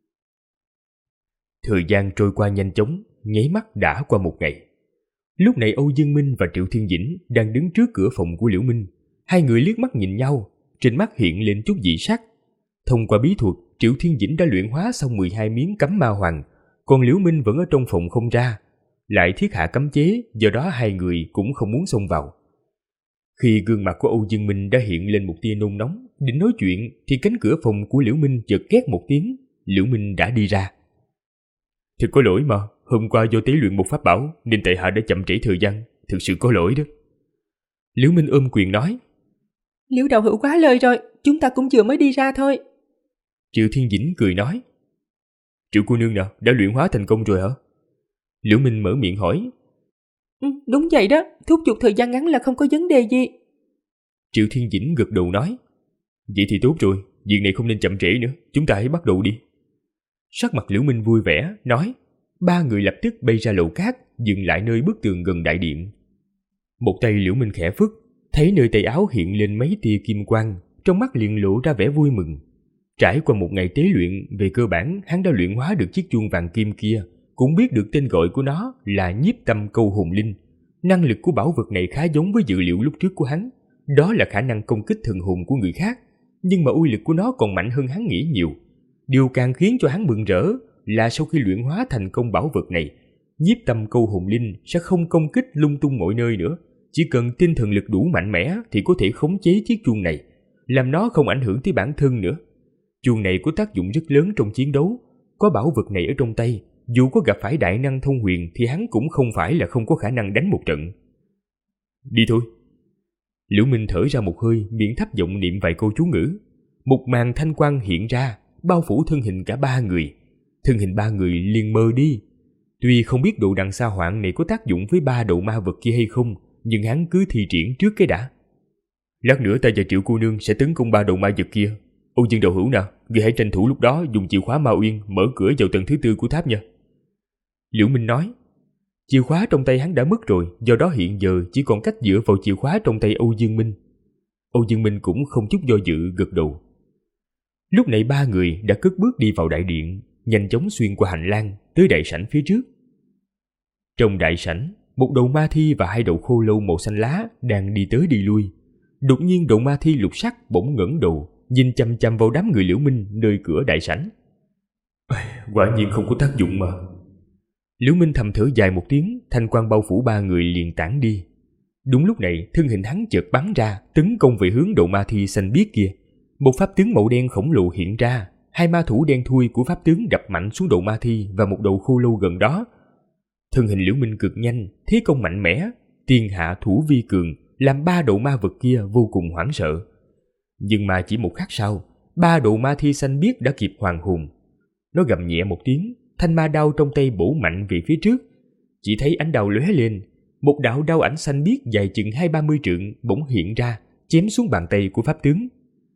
Thời gian trôi qua nhanh chóng, nháy mắt đã qua một ngày. Lúc này Âu Dương Minh và Triệu Thiên Dĩnh đang đứng trước cửa phòng của Liễu Minh. Hai người liếc mắt nhìn nhau, trên mắt hiện lên chút dị sắc. Thông qua bí thuật, Triệu Thiên Dĩnh đã luyện hóa xong 12 miếng cấm ma hoàng, còn Liễu Minh vẫn ở trong phòng không ra, lại thiết hạ cấm chế, do đó hai người cũng không muốn xông vào. Khi gương mặt của Âu Dương Minh đã hiện lên một tia nôn nóng, định nói chuyện thì cánh cửa phòng của Liễu Minh chợt két một tiếng, Liễu Minh đã đi ra. Thật có lỗi mà, hôm qua do tế luyện một pháp bảo nên tại hạ đã chậm trễ thời gian, thực sự có lỗi đó. Liễu Minh ôm quyền nói. Liễu đạo hữu quá lời rồi, chúng ta cũng vừa mới đi ra thôi. Triệu Thiên Dĩnh cười nói. Triệu cô nương nào, đã luyện hóa thành công rồi hả? Liễu Minh mở miệng hỏi. Đúng vậy đó, thúc giục thời gian ngắn là không có vấn đề gì. Triệu Thiên Dĩnh gật đầu nói. Vậy thì tốt rồi, việc này không nên chậm trễ nữa, chúng ta hãy bắt đầu đi. Sắc mặt Liễu Minh vui vẻ, nói. Ba người lập tức bay ra lầu cát, dừng lại nơi bức tường gần đại điện. Một tay Liễu Minh khẽ phất, thấy nơi tay áo hiện lên mấy tia kim quang, trong mắt liền lộ ra vẻ vui mừng. Trải qua một ngày tế luyện, về cơ bản hắn đã luyện hóa được chiếc chuông vàng kim kia, cũng biết được tên gọi của nó là Nhiếp Tâm Câu Hồn Linh. Năng lực của bảo vật này khá giống với dự liệu lúc trước của hắn, đó là khả năng công kích thần hồn của người khác, nhưng mà uy lực của nó còn mạnh hơn hắn nghĩ nhiều. Điều càng khiến cho hắn mừng rỡ là sau khi luyện hóa thành công bảo vật này, Nhiếp Tâm Câu Hồn Linh sẽ không công kích lung tung mọi nơi nữa, chỉ cần tinh thần lực đủ mạnh mẽ thì có thể khống chế chiếc chuông này, làm nó không ảnh hưởng tới bản thân nữa. Chuông này có tác dụng rất lớn trong chiến đấu, có bảo vật này ở trong tay, dù có gặp phải đại năng thông huyền thì hắn cũng không phải là không có khả năng đánh một trận. Đi thôi. Liễu Minh thở ra một hơi, miệng thấp giọng niệm vài câu chú ngữ. Một màn thanh quang hiện ra, bao phủ thân hình cả ba người. Thân hình ba người liền mờ đi. Tuy không biết độ đằng sa hoạn này có tác dụng với ba đầu ma vật kia hay không, nhưng hắn cứ thi triển trước cái đã. Lát nữa ta và Triệu cô nương sẽ tấn công ba đầu ma vật kia. Âu Dương đạo hữu nào, ngươi hãy tranh thủ lúc đó dùng chìa khóa Ma Uyên mở cửa vào tầng thứ 4 của tháp nha. Liễu Minh nói. Chìa khóa trong tay hắn đã mất rồi, do đó hiện giờ chỉ còn cách dựa vào chìa khóa trong tay Âu Dương Minh. Âu Dương Minh cũng không chút do dự gật đầu. Lúc này ba người đã cất bước đi vào đại điện, nhanh chóng xuyên qua hành lang tới đại sảnh phía trước. Trong đại sảnh, một đầu ma thi và hai đầu khô lâu màu xanh lá đang đi tới đi lui. Đột nhiên đầu ma thi lục sắc bỗng ngẩng đầu, nhìn chằm chằm vào đám người Liễu Minh nơi cửa đại sảnh. Quả nhiên không có tác dụng mà. Liễu Minh thầm thở dài một tiếng, thanh quang bao phủ ba người liền tản đi. Đúng lúc này, thân hình hắn chợt bắn ra, tấn công về hướng đầu ma thi xanh biếc kia. Một pháp tướng màu đen khổng lồ hiện ra, hai ma thủ đen thui của pháp tướng đập mạnh xuống đầu ma thi và một đầu khô lâu gần đó. Thân hình Liễu Minh cực nhanh, thế công mạnh mẽ, tiên hạ thủ vi cường, làm ba đầu ma vật kia vô cùng hoảng sợ. Nhưng mà chỉ một khắc sau, ba đầu ma thi xanh biếc đã kịp hoàn hồn. Nó gầm nhẹ một tiếng, thanh ma đao trong tay bổ mạnh về phía trước. Chỉ thấy ánh đao lóe lên, một đạo đao ảnh xanh biếc dài chừng 20-30 trượng bỗng hiện ra, chém xuống bàn tay của pháp tướng.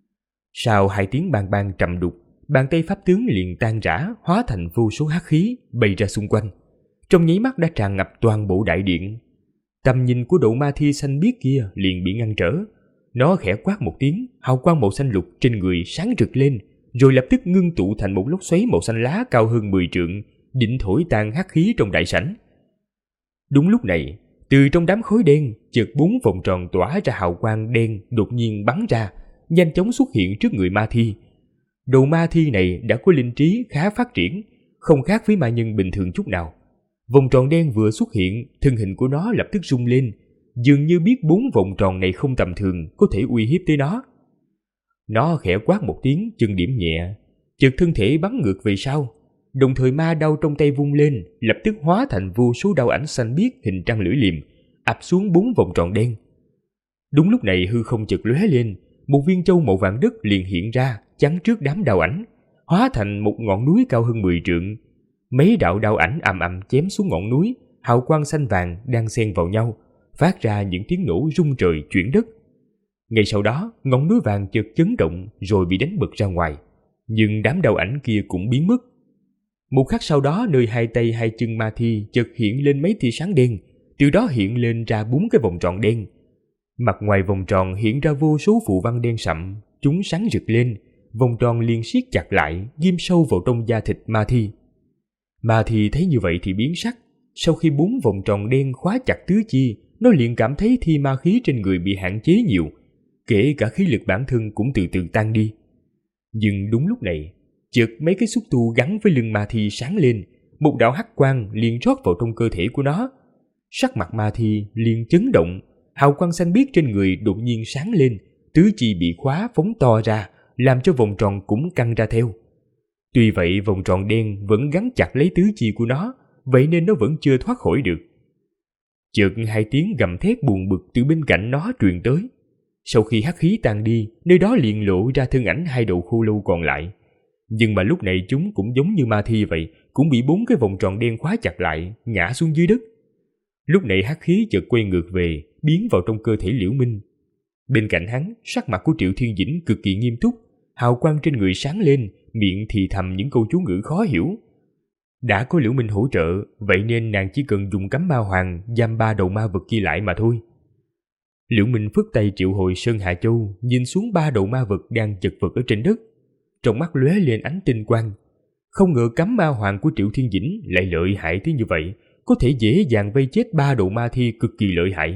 Sau 2 tiếng bang bang trầm đục, bàn tay pháp tướng liền tan rã, hóa thành vô số hắc khí bay ra xung quanh. Trong nháy mắt đã tràn ngập toàn bộ đại điện. Tầm nhìn của độ ma thi xanh biếc kia liền bị ngăn trở. Nó khẽ quát một tiếng, hào quang màu xanh lục trên người sáng rực lên, rồi lập tức ngưng tụ thành một lốc xoáy màu xanh lá cao hơn 10 trượng, định thổi tan hắc khí trong đại sảnh. Đúng lúc này, từ trong đám khói đen, chợt 4 vòng tròn tỏa ra hào quang đen đột nhiên bắn ra, nhanh chóng xuất hiện trước người ma thi. Đầu ma thi này đã có linh trí khá phát triển, không khác với ma nhân bình thường chút nào. Vòng tròn đen vừa xuất hiện, thân hình của nó lập tức rung lên, dường như biết 4 vòng tròn này không tầm thường, có thể uy hiếp tới nó. Nó khẽ quát một tiếng, chân điểm nhẹ, chợt thân thể bắn ngược về sau, đồng thời ma đao trong tay vung lên, lập tức hóa thành vô số đao ảnh xanh biếc hình trăng lưỡi liềm, ập xuống 4 vòng tròn đen. Đúng lúc này hư không chợt lóe lên, một viên châu màu vàng đất liền hiện ra, chắn trước đám đao ảnh, hóa thành một ngọn núi cao hơn 10 trượng. Mấy đạo đao ảnh ầm ầm chém xuống ngọn núi, hào quang xanh vàng đang xen vào nhau, phát ra những tiếng nổ rung trời chuyển đất. Ngay sau đó, ngọn núi vàng chợt chấn động rồi bị đánh bật ra ngoài, nhưng đám đao ảnh kia cũng biến mất. Một khắc sau đó, nơi 2 tay 2 chân ma thi chợt hiện lên mấy tia sáng đen, từ đó hiện lên ra 4 cái vòng tròn đen. Mặt ngoài vòng tròn hiện ra vô số phù văn đen sậm, chúng sáng rực lên, vòng tròn liền siết chặt lại, ghim sâu vào trong da thịt ma thi. Ma thi thấy như vậy thì biến sắc. Sau khi 4 vòng tròn đen khóa chặt tứ chi, nó liền cảm thấy thi ma khí trên người bị hạn chế nhiều, kể cả khí lực bản thân cũng từ từ tan đi. Nhưng đúng lúc này, chợt mấy cái xúc tu gắn với lưng ma thi sáng lên, một đạo hắc quang liền rót vào trong cơ thể của nó. Sắc mặt ma thi liền chấn động, hào quang xanh biếc trên người đột nhiên sáng lên, tứ chi bị khóa phóng to ra, làm cho vòng tròn cũng căng ra theo. Tuy vậy vòng tròn đen vẫn gắn chặt lấy tứ chi của nó, vậy nên nó vẫn chưa thoát khỏi được. Chợt 2 tiếng gầm thét buồn bực từ bên cạnh nó truyền tới. Sau khi hắc khí tan đi, nơi đó liền lộ ra thân ảnh 2 đầu khô lâu còn lại. Nhưng mà lúc này chúng cũng giống như ma thi vậy, cũng bị 4 cái vòng tròn đen khóa chặt lại, ngã xuống dưới đất. Lúc này hắc khí chợt quay ngược về, biến vào trong cơ thể Liễu Minh. Bên cạnh hắn, sắc mặt của Triệu Thiên Dĩnh cực kỳ nghiêm túc, hào quang trên người sáng lên, miệng thì thầm những câu chú ngữ khó hiểu. Đã có Liễu Minh hỗ trợ, vậy nên nàng chỉ cần dùng cấm ma hoàng giam 3 đầu ma vật kia lại mà thôi. Liễu Minh phất tay triệu hồi Sơn Hà Châu, nhìn xuống 3 đầu ma vật đang chật vật ở trên đất, trong mắt lóe lên ánh tinh quang. Không ngờ cấm ma hoàng của Triệu Thiên Dĩnh lại lợi hại tới như vậy, có thể dễ dàng vây chết 3 đầu ma thi cực kỳ lợi hại.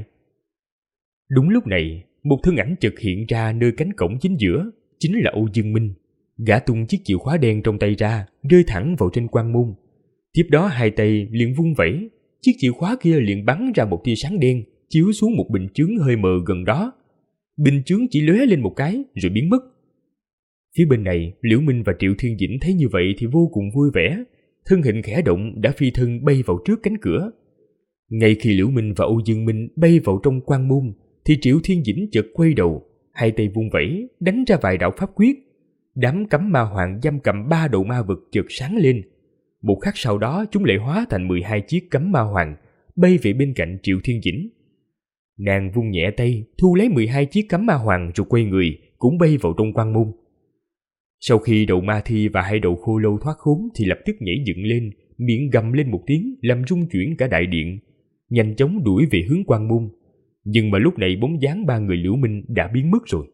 Đúng lúc này, một thân ảnh chợt hiện ra nơi cánh cổng chính giữa, chính là Âu Dương Minh. Gã tung chiếc chìa khóa đen trong tay ra, rơi thẳng vào trên quan môn. Tiếp đó 2 tay liền vung vẩy, chiếc chìa khóa kia liền bắn ra một tia sáng đen, chiếu xuống một bình chướng hơi mờ gần đó. Bình chướng chỉ lóe lên một cái rồi biến mất. Phía bên này, Liễu Minh và Triệu Thiên Dĩnh thấy như vậy thì vô cùng vui vẻ, thân hình khẽ động đã phi thân bay vào trước cánh cửa. Ngay khi Liễu Minh và Âu Dương Minh bay vào trong quan môn, thì Triệu Thiên Dĩnh chợt quay đầu, 2 tay vung vẩy, đánh ra vài đạo pháp quyết. Đám cấm ma hoàng giam cầm 3 đầu ma vật chợt sáng lên. Một khắc sau đó chúng lại hóa thành 12 chiếc cấm ma hoàng, bay về bên cạnh Triệu Thiên Dĩnh. Nàng vung nhẹ tay, thu lấy 12 chiếc cấm ma hoàng rồi quay người, cũng bay vào trong quan môn. Sau khi đầu ma thi và 2 đầu khô lâu thoát khốn thì lập tức nhảy dựng lên, miệng gầm lên một tiếng làm rung chuyển cả đại điện, nhanh chóng đuổi về hướng quan môn. Nhưng mà lúc này bóng dáng 3 người Liễu Minh đã biến mất rồi.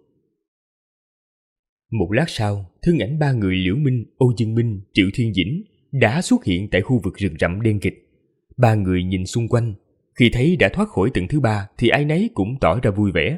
Một lát sau, thân ảnh 3 người Liễu Minh, Âu Dương Minh, Triệu Thiên Dĩnh đã xuất hiện tại khu vực rừng rậm đen kịt. 3 người nhìn xung quanh, khi thấy đã thoát khỏi tầng thứ 3 thì ai nấy cũng tỏ ra vui vẻ.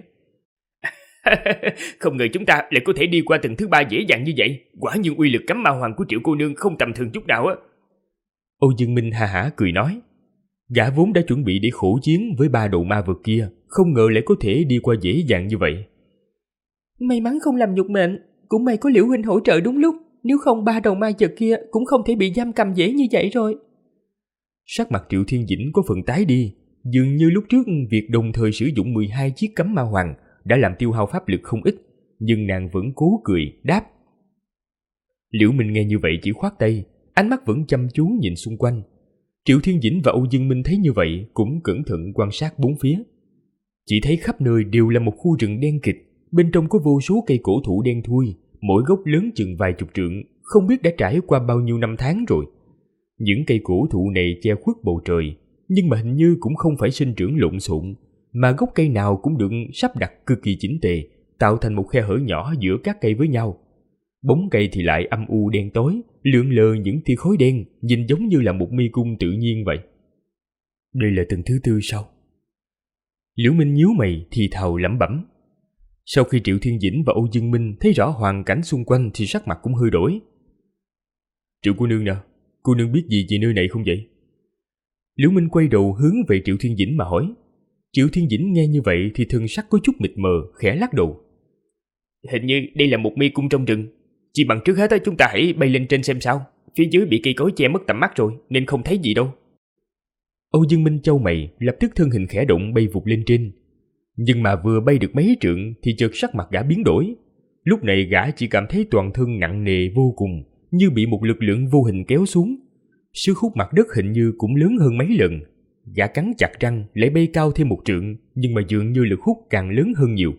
Không ngờ chúng ta lại có thể đi qua tầng thứ 3 dễ dàng như vậy. Quả nhiên uy lực cấm ma hoàng của Triệu cô nương không tầm thường chút nào á. Âu Dương Minh ha hả cười nói. Gã vốn đã chuẩn bị để khổ chiến với 3 đầu ma vật kia, không ngờ lại có thể đi qua dễ dàng như vậy. May mắn không làm nhục mệnh, cũng may có Liễu huynh hỗ trợ đúng lúc, nếu không 3 đầu ma vật kia cũng không thể bị giam cầm dễ như vậy rồi. Sắc mặt Triệu Thiên Dĩnh có phần tái đi, dường như lúc trước việc đồng thời sử dụng 12 chiếc cấm ma hoàng đã làm tiêu hao pháp lực không ít, nhưng nàng vẫn cố cười, đáp. Liễu Minh nghe như vậy chỉ khoát tay, ánh mắt vẫn chăm chú nhìn xung quanh. Triệu Thiên Dĩnh và Âu Dương Minh thấy như vậy cũng cẩn thận quan sát bốn phía. Chỉ thấy khắp nơi đều là một khu rừng đen kịt, bên trong có vô số cây cổ thụ đen thui, mỗi gốc lớn chừng vài chục trượng, không biết đã trải qua bao nhiêu năm tháng rồi. Những cây cổ thụ này che khuất bầu trời, nhưng mà hình như cũng không phải sinh trưởng lộn xộn, mà gốc cây nào cũng được sắp đặt cực kỳ chỉnh tề, tạo thành một khe hở nhỏ giữa các cây với nhau. Bóng cây thì lại âm u đen tối, lượn lờ những tia khói đen, nhìn giống như là một mê cung tự nhiên vậy. Đây là tầng thứ 4 sao? Liễu Minh nhíu mày thì thào lẩm bẩm. Sau khi Triệu Thiên Dĩnh và Âu Dương Minh thấy rõ hoàn cảnh xung quanh thì sắc mặt cũng hơi đổi. Triệu cô nương nè, cô nương biết gì về nơi này không vậy? Liễu Minh quay đầu hướng về Triệu Thiên Dĩnh mà hỏi. Triệu Thiên Dĩnh nghe như vậy thì thần sắc có chút mịt mờ, khẽ lắc đầu. Hình như đây là một mê cung trong rừng. Chỉ bằng trước hết chúng ta hãy bay lên trên xem sao. Phía dưới bị cây cối che mất tầm mắt rồi nên không thấy gì đâu. Âu Dương Minh chau mày, lập tức thân hình khẽ động bay vụt lên trên. Nhưng mà vừa bay được mấy trượng thì chợt sắc mặt gã biến đổi. Lúc này gã chỉ cảm thấy toàn thân nặng nề vô cùng, như bị một lực lượng vô hình kéo xuống. Sức hút mặt đất hình như cũng lớn hơn mấy lần. Gã cắn chặt răng lại bay cao thêm một trượng, nhưng mà dường như lực hút càng lớn hơn nhiều.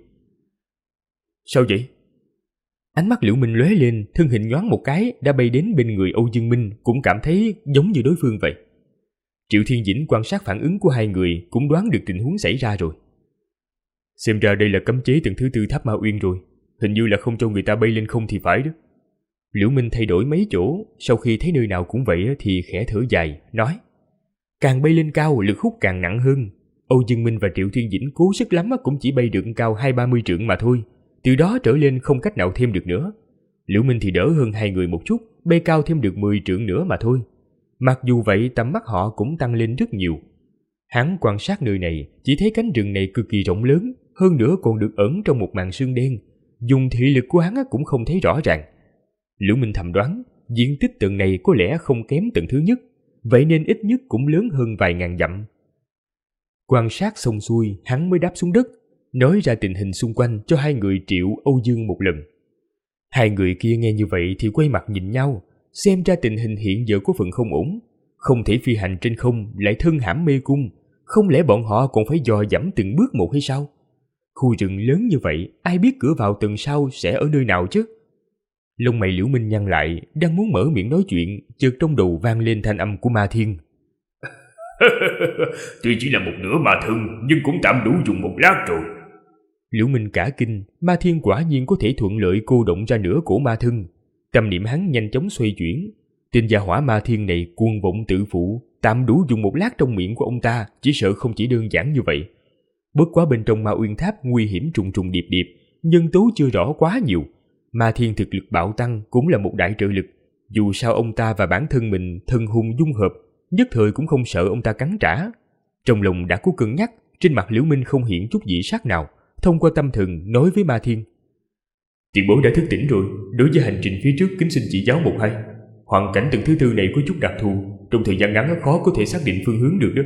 Sao vậy? Ánh mắt Liễu Minh lóe lên, thân hình nhoáng một cái đã bay đến bên người Âu Dương Minh, cũng cảm thấy giống như đối phương vậy. Triệu Thiên Dĩnh quan sát phản ứng của hai người cũng đoán được tình huống xảy ra rồi. Xem ra đây là cấm chế tầng thứ 4 tháp Ma Uyên rồi, hình như là không cho người ta bay lên không thì phải đó. Liễu Minh thay đổi mấy chỗ, sau khi thấy nơi nào cũng vậy thì khẽ thở dài, nói. Càng bay lên cao lực hút càng nặng hơn. Âu Dương Minh và Triệu Thiên Dĩnh cố sức lắm cũng chỉ bay được cao 20-30 trượng mà thôi, từ đó trở lên không cách nào thêm được nữa. Liễu Minh thì đỡ hơn hai người một chút, bay cao thêm được 10 trượng nữa mà thôi. Mặc dù vậy tầm mắt họ cũng tăng lên rất nhiều. Hắn quan sát nơi này, chỉ thấy cánh rừng này cực kỳ rộng lớn, hơn nữa còn được ẩn trong một màn sương đen. Dùng thị lực của hắn cũng không thấy rõ ràng. Liễu Minh thầm đoán, diện tích tầng này có lẽ không kém tầng thứ nhất, vậy nên ít nhất cũng lớn hơn vài ngàn dặm. Quan sát xong xuôi, hắn mới đáp xuống đất, nói ra tình hình xung quanh cho hai người Triệu, Âu Dương một lần. Hai người kia nghe như vậy thì quay mặt nhìn nhau, xem ra tình hình hiện giờ có phần không ổn. Không thể phi hành trên không lại thân hãm mê cung, không lẽ bọn họ còn phải dò dẫm từng bước một hay sao? Khu rừng lớn như vậy, ai biết cửa vào tầng sau sẽ ở nơi nào chứ? Lông mày Liễu Minh nhăn lại, đang muốn mở miệng nói chuyện, chợt trong đầu vang lên thanh âm của Ma Thiên. Tuy chỉ là một nửa ma thân, nhưng cũng tạm đủ dùng một lát rồi. Liễu Minh cả kinh, Ma Thiên quả nhiên có thể thuận lợi cô động ra nửa cổ ma thân. Tâm niệm hắn nhanh chóng xoay chuyển. Tên gia hỏa Ma Thiên này cuồng vọng tự phụ, tạm đủ dùng một lát trong miệng của ông ta, chỉ sợ không chỉ đơn giản như vậy. Bất quá bên trong Ma Uyên Tháp nguy hiểm trùng trùng điệp điệp, nhân tố chưa rõ quá nhiều. Ma Thiên thực lực bạo tăng cũng là một đại trợ lực. Dù sao ông ta và bản thân mình thân hùng dung hợp, nhất thời cũng không sợ ông ta cắn trả. Trong lòng đã có cân nhắc, trên mặt Liễu Minh không hiện chút dị sắc nào, thông qua tâm thần nói với Ma Thiên. Tiền bối đã thức tỉnh rồi, đối với hành trình phía trước kính xin chỉ giáo một hai. Hoàn cảnh tầng thứ 4 này có chút đặc thù, trong thời gian ngắn khó có thể xác định phương hướng được đó.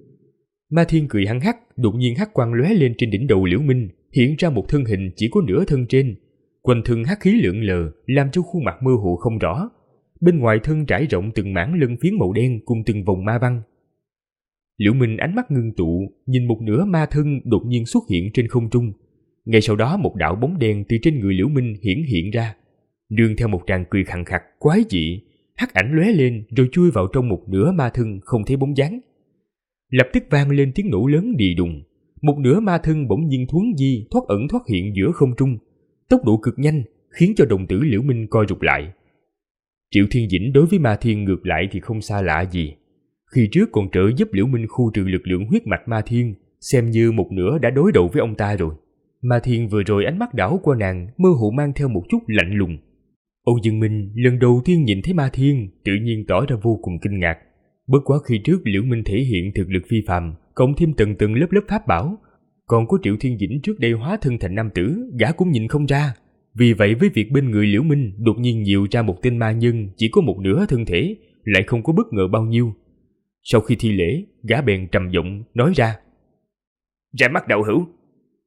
Ma Thiên cười hăng hắc, đột nhiên hắc quang lóe lên trên đỉnh đầu Liễu Minh, hiện ra một thân hình chỉ có nửa thân trên. Quanh thân hắc khí lượn lờ, làm cho khuôn mặt mơ hồ không rõ. Bên ngoài thân trải rộng từng mảng lân phiến màu đen cùng từng vòng ma văn. Liễu Minh ánh mắt ngưng tụ, nhìn một nửa ma thân đột nhiên xuất hiện trên không trung. Ngay sau đó một đạo bóng đen từ trên người Liễu Minh hiển hiện ra, nương theo một tràng cười khàn khặt quái dị, hắc ảnh lóe lên rồi chui vào trong một nửa ma thân không thấy bóng dáng. Lập tức vang lên tiếng nổ lớn đì đùng, một nửa ma thân bỗng nhiên thuấn di thoát ẩn thoát hiện giữa không trung, tốc độ cực nhanh khiến cho đồng tử Liễu Minh co rụt lại. Triệu Thiên Dĩnh đối với Ma Thiên ngược lại thì không xa lạ gì. Khi trước còn trợ giúp Liễu Minh khu trừ lực lượng huyết mạch Ma Thiên, xem như một nửa đã đối đầu với ông ta rồi. Ma Thiên vừa rồi ánh mắt đảo qua nàng, mơ hồ mang theo một chút lạnh lùng. Âu Dương Minh lần đầu tiên nhìn thấy Ma Thiên, tự nhiên tỏ ra vô cùng kinh ngạc. Bất quá khi trước Liễu Minh thể hiện thực lực phi phàm, cộng thêm tầng tầng lớp lớp pháp bảo, còn có Triệu Thiên Dĩnh trước đây hóa thân thành nam tử, gã cũng nhìn không ra. Vì vậy với việc bên người Liễu Minh đột nhiên nhiều ra một tên ma nhân chỉ có một nửa thân thể, lại không có bất ngờ bao nhiêu. Sau khi thi lễ, gã bèn trầm giọng nói ra. Ra mắt đạo hữu.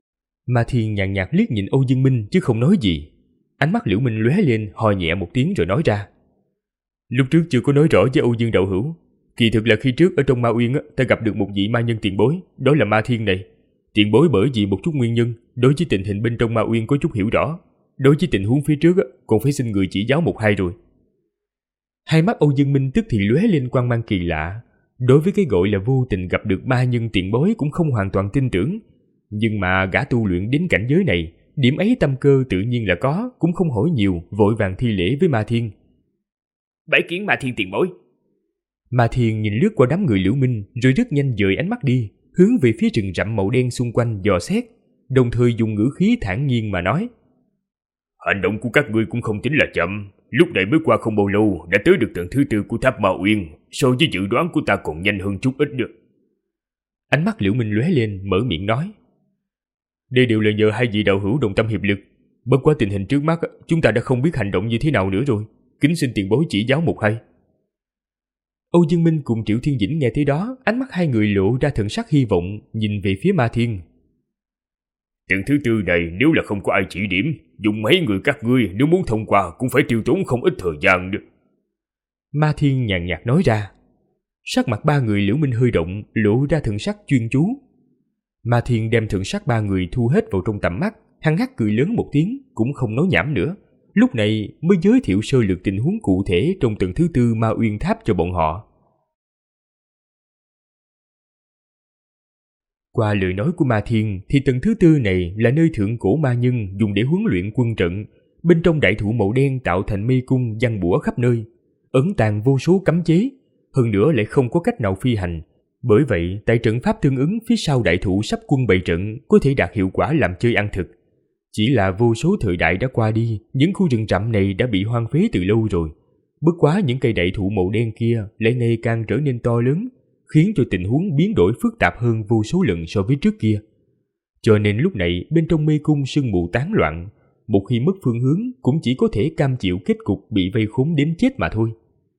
Ma Thiên nhàn nhạt liếc nhìn Âu Dương Minh chứ không nói gì. Ánh mắt Liễu Minh lóe lên, ho nhẹ một tiếng rồi nói ra: Lúc trước chưa có nói rõ với Âu Dương đạo hữu. Kỳ thực là khi trước ở trong Ma Uyên ta gặp được một vị ma nhân tiền bối, đó là Ma Thiên này. Tiền bối bởi vì một chút nguyên nhân, đối với tình hình bên trong Ma Uyên có chút hiểu rõ. Đối với tình huống phía trước còn phải xin người chỉ giáo một hai rồi. Hai mắt Âu Dương Minh tức thì lóe lên quang mang kỳ lạ. Đối với cái gọi là vô tình gặp được ma nhân tiền bối cũng không hoàn toàn tin tưởng. Nhưng mà gã tu luyện đến cảnh giới này, điểm ấy tâm cơ tự nhiên là có, cũng không hỏi nhiều, vội vàng thi lễ với Ma Thiên. Bái kiến Ma Thiên tiền bối. Ma Thiên nhìn lướt qua đám người Liễu Minh rồi rất nhanh dời ánh mắt đi, hướng về phía rừng rậm màu đen xung quanh dò xét, đồng thời dùng ngữ khí thản nhiên mà nói: Hành động của các ngươi cũng không tính là chậm. Lúc này mới qua không bao lâu đã tới được tầng thứ 4 của tháp Ma Uyên, so với dự đoán của ta còn nhanh hơn chút ít được. Ánh mắt Liễu Minh lóe lên, mở miệng nói: Đây đều là nhờ hai vị đạo hữu đồng tâm hiệp lực. Bất quá tình hình trước mắt chúng ta đã không biết hành động như thế nào nữa rồi, kính xin tiền bối chỉ giáo một hai. Âu Dương Minh cùng Triệu Thiên Dĩnh nghe tới đó, ánh mắt hai người lộ ra thần sắc hy vọng, nhìn về phía Ma Thiên. Tầng thứ 4 này nếu là không có ai chỉ điểm, dùng mấy người các ngươi nếu muốn thông qua cũng phải tiêu tốn không ít thời gian được. Ma Thiên nhàn nhạt nói ra. Sắc mặt ba người Liễu Minh hơi động, lộ ra thần sắc chuyên chú. Ma Thiên đem thần sắc ba người thu hết vào trong tầm mắt, hăng hắc cười lớn một tiếng, cũng không nói nhảm nữa. Lúc này mới giới thiệu sơ lược tình huống cụ thể trong tầng thứ 4 Ma Uyên Tháp cho bọn họ. Qua lời nói của Ma Thiên thì tầng thứ 4 này là nơi thượng cổ ma nhân dùng để huấn luyện quân trận. Bên trong đại thụ màu đen tạo thành mê cung giăng bủa khắp nơi, ẩn tàng vô số cấm chế, hơn nữa lại không có cách nào phi hành. Bởi vậy tại trận pháp tương ứng phía sau đại thụ sắp quân bày trận có thể đạt hiệu quả làm chơi ăn thực. Chỉ là vô số thời đại đã qua đi, những khu rừng rậm này đã bị hoang phế từ lâu rồi. Bất quá những cây đại thụ màu đen kia lại ngày càng trở nên to lớn, khiến cho tình huống biến đổi phức tạp hơn vô số lần so với trước kia. Cho nên lúc này bên trong mê cung sương mù tán loạn, một khi mất phương hướng cũng chỉ có thể cam chịu kết cục bị vây khốn đến chết mà thôi.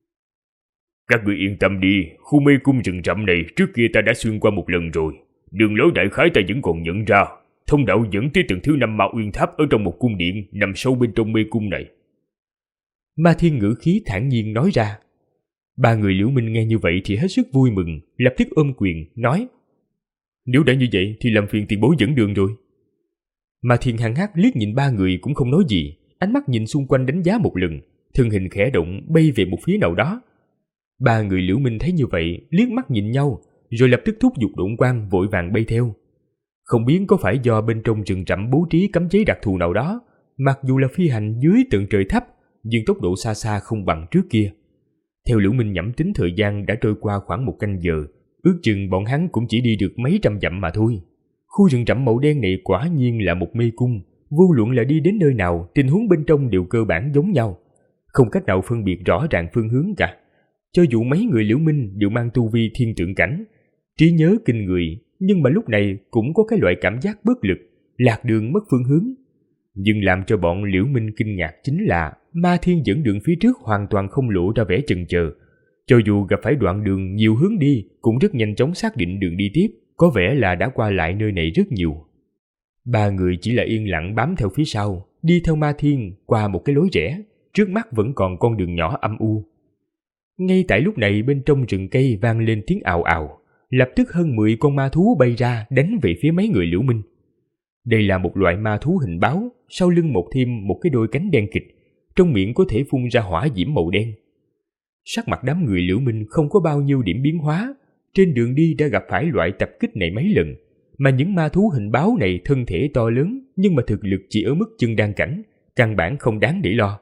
Các ngươi yên tâm đi, khu mê cung rừng rậm này trước kia ta đã xuyên qua một lần rồi. Đường lối đại khái ta vẫn còn nhận ra. Thông đạo dẫn tới tầng thứ 5 Ma Uyên Tháp ở trong một cung điện nằm sâu bên trong mê cung này. Ma Thiên ngữ khí thản nhiên nói ra. Ba người Liễu Minh nghe như vậy thì hết sức vui mừng, lập tức ôm quyền nói: Nếu đã như vậy thì làm phiền tiền bối dẫn đường rồi. Ma Thiên hăng hắc liếc nhìn ba người cũng không nói gì, ánh mắt nhìn xung quanh đánh giá một lần, thân hình khẽ động bay về một phía nào đó. Ba người Liễu Minh thấy như vậy liếc mắt nhìn nhau, rồi lập tức thúc giục độn quang vội vàng bay theo. Không biết có phải do bên trong rừng rậm bố trí cấm chế đặc thù nào đó, mặc dù là phi hành dưới tận trời thấp, nhưng tốc độ xa xa không bằng trước kia. Theo Liễu Minh nhẩm tính thời gian đã trôi qua khoảng 1 canh giờ, ước chừng bọn hắn cũng chỉ đi được mấy trăm dặm mà thôi. Khu rừng rậm màu đen này quả nhiên là một mê cung, vô luận là đi đến nơi nào, tình huống bên trong đều cơ bản giống nhau, không cách nào phân biệt rõ ràng phương hướng cả. Cho dù mấy người Liễu Minh đều mang tu vi thiên tượng cảnh, trí nhớ kinh người, nhưng mà lúc này cũng có cái loại cảm giác bất lực, lạc đường mất phương hướng. Nhưng làm cho bọn Liễu Minh kinh ngạc chính là Ma Thiên dẫn đường phía trước hoàn toàn không lộ ra vẻ chần chờ. Cho dù gặp phải đoạn đường nhiều hướng đi, cũng rất nhanh chóng xác định đường đi tiếp, có vẻ là đã qua lại nơi này rất nhiều. Ba người chỉ là yên lặng bám theo phía sau, đi theo Ma Thiên qua một cái lối rẽ, trước mắt vẫn còn con đường nhỏ âm u. Ngay tại lúc này bên trong rừng cây vang lên tiếng ào ào, lập tức hơn 10 con ma thú bay ra đánh về phía mấy người Liễu Minh. Đây là một loại ma thú hình báo, sau lưng mọc thêm một cái đôi cánh đen kịt, trong miệng có thể phun ra hỏa diễm màu đen. Sắc mặt đám người Liễu Minh không có bao nhiêu điểm biến hóa, trên đường đi đã gặp phải loại tập kích này mấy lần, mà những ma thú hình báo này thân thể to lớn nhưng mà thực lực chỉ ở mức chân đan cảnh, căn bản không đáng để lo.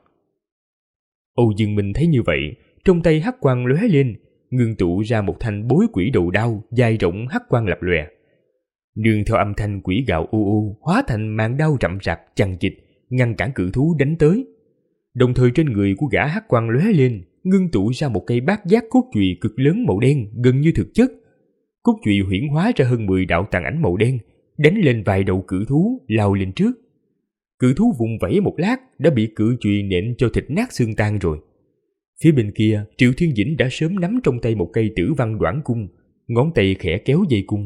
Âu Dương Minh thấy như vậy, trong tay hắc quang lóe lên, ngưng tụ ra một thanh bối quỷ đầu đao dài rộng hắc quang lập lòe. Nương theo âm thanh quỷ gào u u, hóa thành màn đao rậm rạp chằng chịt, ngăn cản cự thú đánh tới. Đồng thời trên người của gã hắc quang lóe lên, ngưng tụ ra một cây bát giác cốt chùy cực lớn màu đen gần như thực chất. Cốt chùy huyễn hóa ra hơn 10 đạo tàn ảnh màu đen, đánh lên vài đầu cự thú lao lên trước. Cự thú vùng vẫy một lát đã bị cự chùy nện cho thịt nát xương tan rồi. Phía bên kia, Triệu Thiên Dĩnh đã sớm nắm trong tay một cây tử văn đoản cung, ngón tay khẽ kéo dây cung.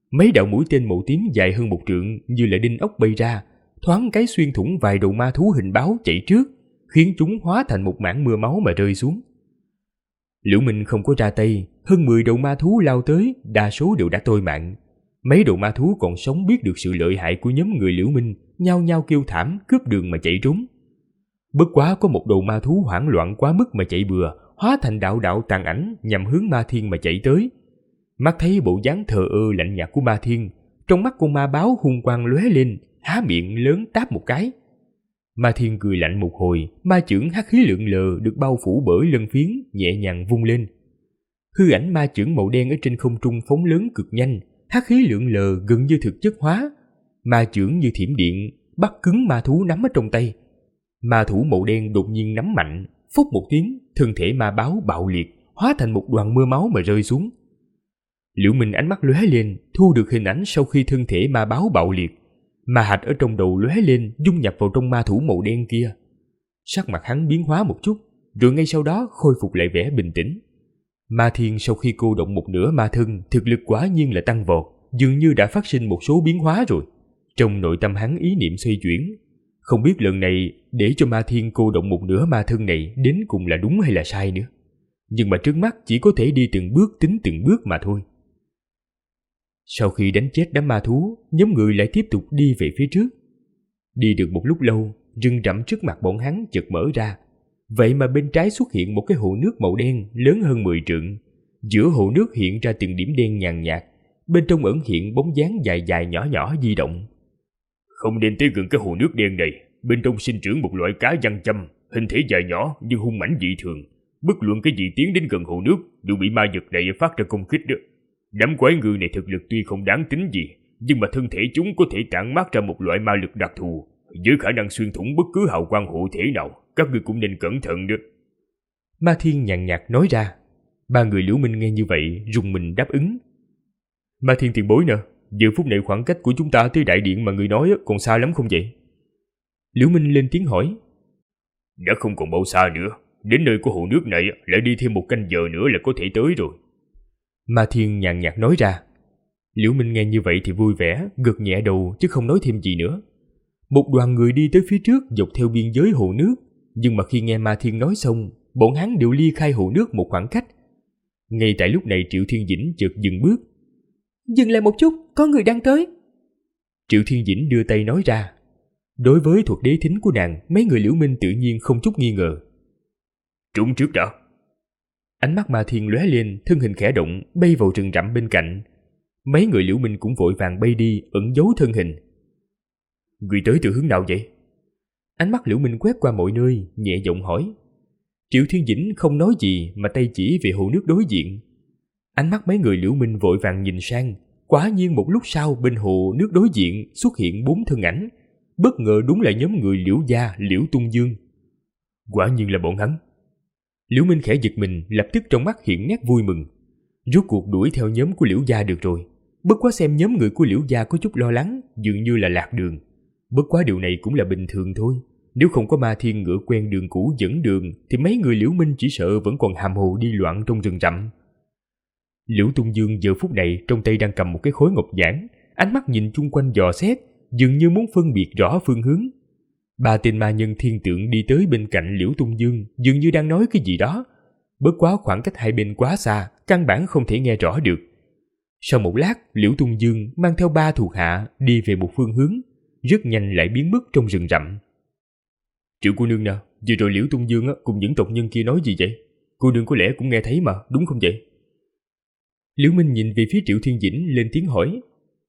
Mấy đạo mũi tên màu tím dài hơn 1 trượng như là đinh ốc bay ra, thoáng cái xuyên thủng vài đầu ma thú hình báo chạy trước, khiến chúng hóa thành một mảng mưa máu mà rơi xuống. Liễu Minh không có ra tay, hơn 10 đầu ma thú lao tới, đa số đều đã toi mạng. Mấy đầu ma thú còn sống biết được sự lợi hại của nhóm người Liễu Minh, nhao nhao kêu thảm cướp đường mà chạy trốn. Bất quá có một đầu ma thú hoảng loạn quá mức mà chạy bừa, hóa thành đạo đạo tàn ảnh nhằm hướng Ma Thiên mà chạy tới. Mắt thấy bộ dáng thờ ơ lạnh nhạt của Ma Thiên, trong mắt con ma báo hung quang lóe lên, há miệng lớn táp một cái. Ma Thiên cười lạnh một hồi, ma chưởng hắc khí lượn lờ được bao phủ bởi lân phiến nhẹ nhàng vung lên. Hư ảnh ma chưởng màu đen ở trên không trung phóng lớn cực nhanh, hắc khí lượn lờ gần như thực chất hóa. Ma chưởng như thiểm điện bắt cứng ma thú nắm ở trong tay. Ma thủ màu đen đột nhiên nắm mạnh, phốc một tiếng, thân thể ma báo bạo liệt, hóa thành một đoàn mưa máu mà rơi xuống. Liễu Minh ánh mắt lóe lên, thu được hình ảnh sau khi thân thể ma báo bạo liệt. Ma hạch ở trong đầu lóe lên, dung nhập vào trong ma thủ màu đen kia. Sắc mặt hắn biến hóa một chút, rồi ngay sau đó khôi phục lại vẻ bình tĩnh. Ma Thiên sau khi cô động một nửa ma thân, thực lực quả nhiên là tăng vọt, dường như đã phát sinh một số biến hóa rồi. Trong nội tâm hắn ý niệm xoay chuyển, không biết lần này để cho Ma Thiên cô động một nửa ma thân này đến cùng là đúng hay là sai nữa. Nhưng mà trước mắt chỉ có thể đi từng bước tính từng bước mà thôi. Sau khi đánh chết đám ma thú, nhóm người lại tiếp tục đi về phía trước. Đi được một lúc lâu, rừng rậm trước mặt bọn hắn chợt mở ra. Vậy mà bên trái xuất hiện một cái hồ nước màu đen lớn hơn 10 trượng. Giữa hồ nước hiện ra từng điểm đen nhàn nhạt, bên trong ẩn hiện bóng dáng dài dài nhỏ nhỏ di động. Không nên tới gần cái hồ nước đen này, bên trong sinh trưởng một loại cá văn châm, hình thể dài nhỏ nhưng hung mãnh dị thường. Bất luận cái gì tiến đến gần hồ nước đều bị ma vật này phát ra công kích đó. Đám quái ngư này thực lực tuy không đáng tính gì, nhưng mà thân thể chúng có thể tản mát ra một loại ma lực đặc thù, với khả năng xuyên thủng bất cứ hào quang hộ thể nào. Các ngươi cũng nên cẩn thận đó. Ma Thiên nhàn nhạt nói ra. Ba người Liễu Minh nghe như vậy rùng mình đáp ứng. Ma Thiên tiền bối nè, giờ phút này khoảng cách của chúng ta tới đại điện mà người nói còn xa lắm không vậy? Liễu Minh lên tiếng hỏi. Đã không còn bao xa nữa, đến nơi của hồ nước này lại đi thêm 1 canh giờ nữa là có thể tới rồi. Ma Thiên nhàn nhạt nói ra. Liễu Minh nghe như vậy thì vui vẻ, gật nhẹ đầu chứ không nói thêm gì nữa. Một đoàn người đi tới phía trước dọc theo biên giới hồ nước, nhưng mà khi nghe Ma Thiên nói xong, bọn hắn đều ly khai hồ nước một khoảng cách. Ngay tại lúc này Triệu Thiên Dĩnh chợt dừng bước. Dừng lại một chút, có người đang tới. Triệu Thiên Dĩnh đưa tay nói ra. Đối với thuật đế thính của nàng, mấy người Liễu Minh tự nhiên không chút nghi ngờ. Trốn trước đã. Ánh mắt Ma Thiên lóe lên, thân hình khẽ động, bay vào rừng rậm bên cạnh. Mấy người Liễu Minh cũng vội vàng bay đi, ẩn giấu thân hình. Người tới từ hướng nào vậy? Ánh mắt Liễu Minh quét qua mọi nơi, nhẹ giọng hỏi. Triệu Thiên Dĩnh không nói gì mà tay chỉ về hồ nước đối diện. Ánh mắt mấy người Liễu Minh vội vàng nhìn sang. Quả nhiên một lúc sau bên hồ nước đối diện xuất hiện 4 thân ảnh. Bất ngờ đúng là nhóm người Liễu gia, Liễu Tung Dương. Quả nhiên là bọn hắn. Liễu Minh khẽ giật mình, lập tức trong mắt hiện nét vui mừng. Rốt cuộc đuổi theo nhóm của Liễu gia được rồi. Bất quá xem nhóm người của Liễu gia có chút lo lắng, dường như là lạc đường. Bất quá điều này cũng là bình thường thôi. Nếu không có Ma Thiên ngựa quen đường cũ dẫn đường thì mấy người Liễu Minh chỉ sợ vẫn còn hàm hồ đi loạn trong rừng rậm. Liễu Tung Dương giờ phút này trong tay đang cầm một cái khối ngọc giản, ánh mắt nhìn chung quanh dò xét, dường như muốn phân biệt rõ phương hướng. 3 tên ma nhân thiên tượng đi tới bên cạnh Liễu Tung Dương, dường như đang nói cái gì đó. Bất quá khoảng cách hai bên quá xa, căn bản không thể nghe rõ được. Sau một lát, Liễu Tung Dương mang theo 3 thuộc hạ đi về một phương hướng, rất nhanh lại biến mất trong rừng rậm. Triệu cô nương nào, vừa rồi Liễu Tung Dương cùng những tộc nhân kia nói gì vậy? Cô nương có lẽ cũng nghe thấy mà, đúng không vậy? Liễu Minh nhìn về phía Triệu Thiên Dĩnh lên tiếng hỏi.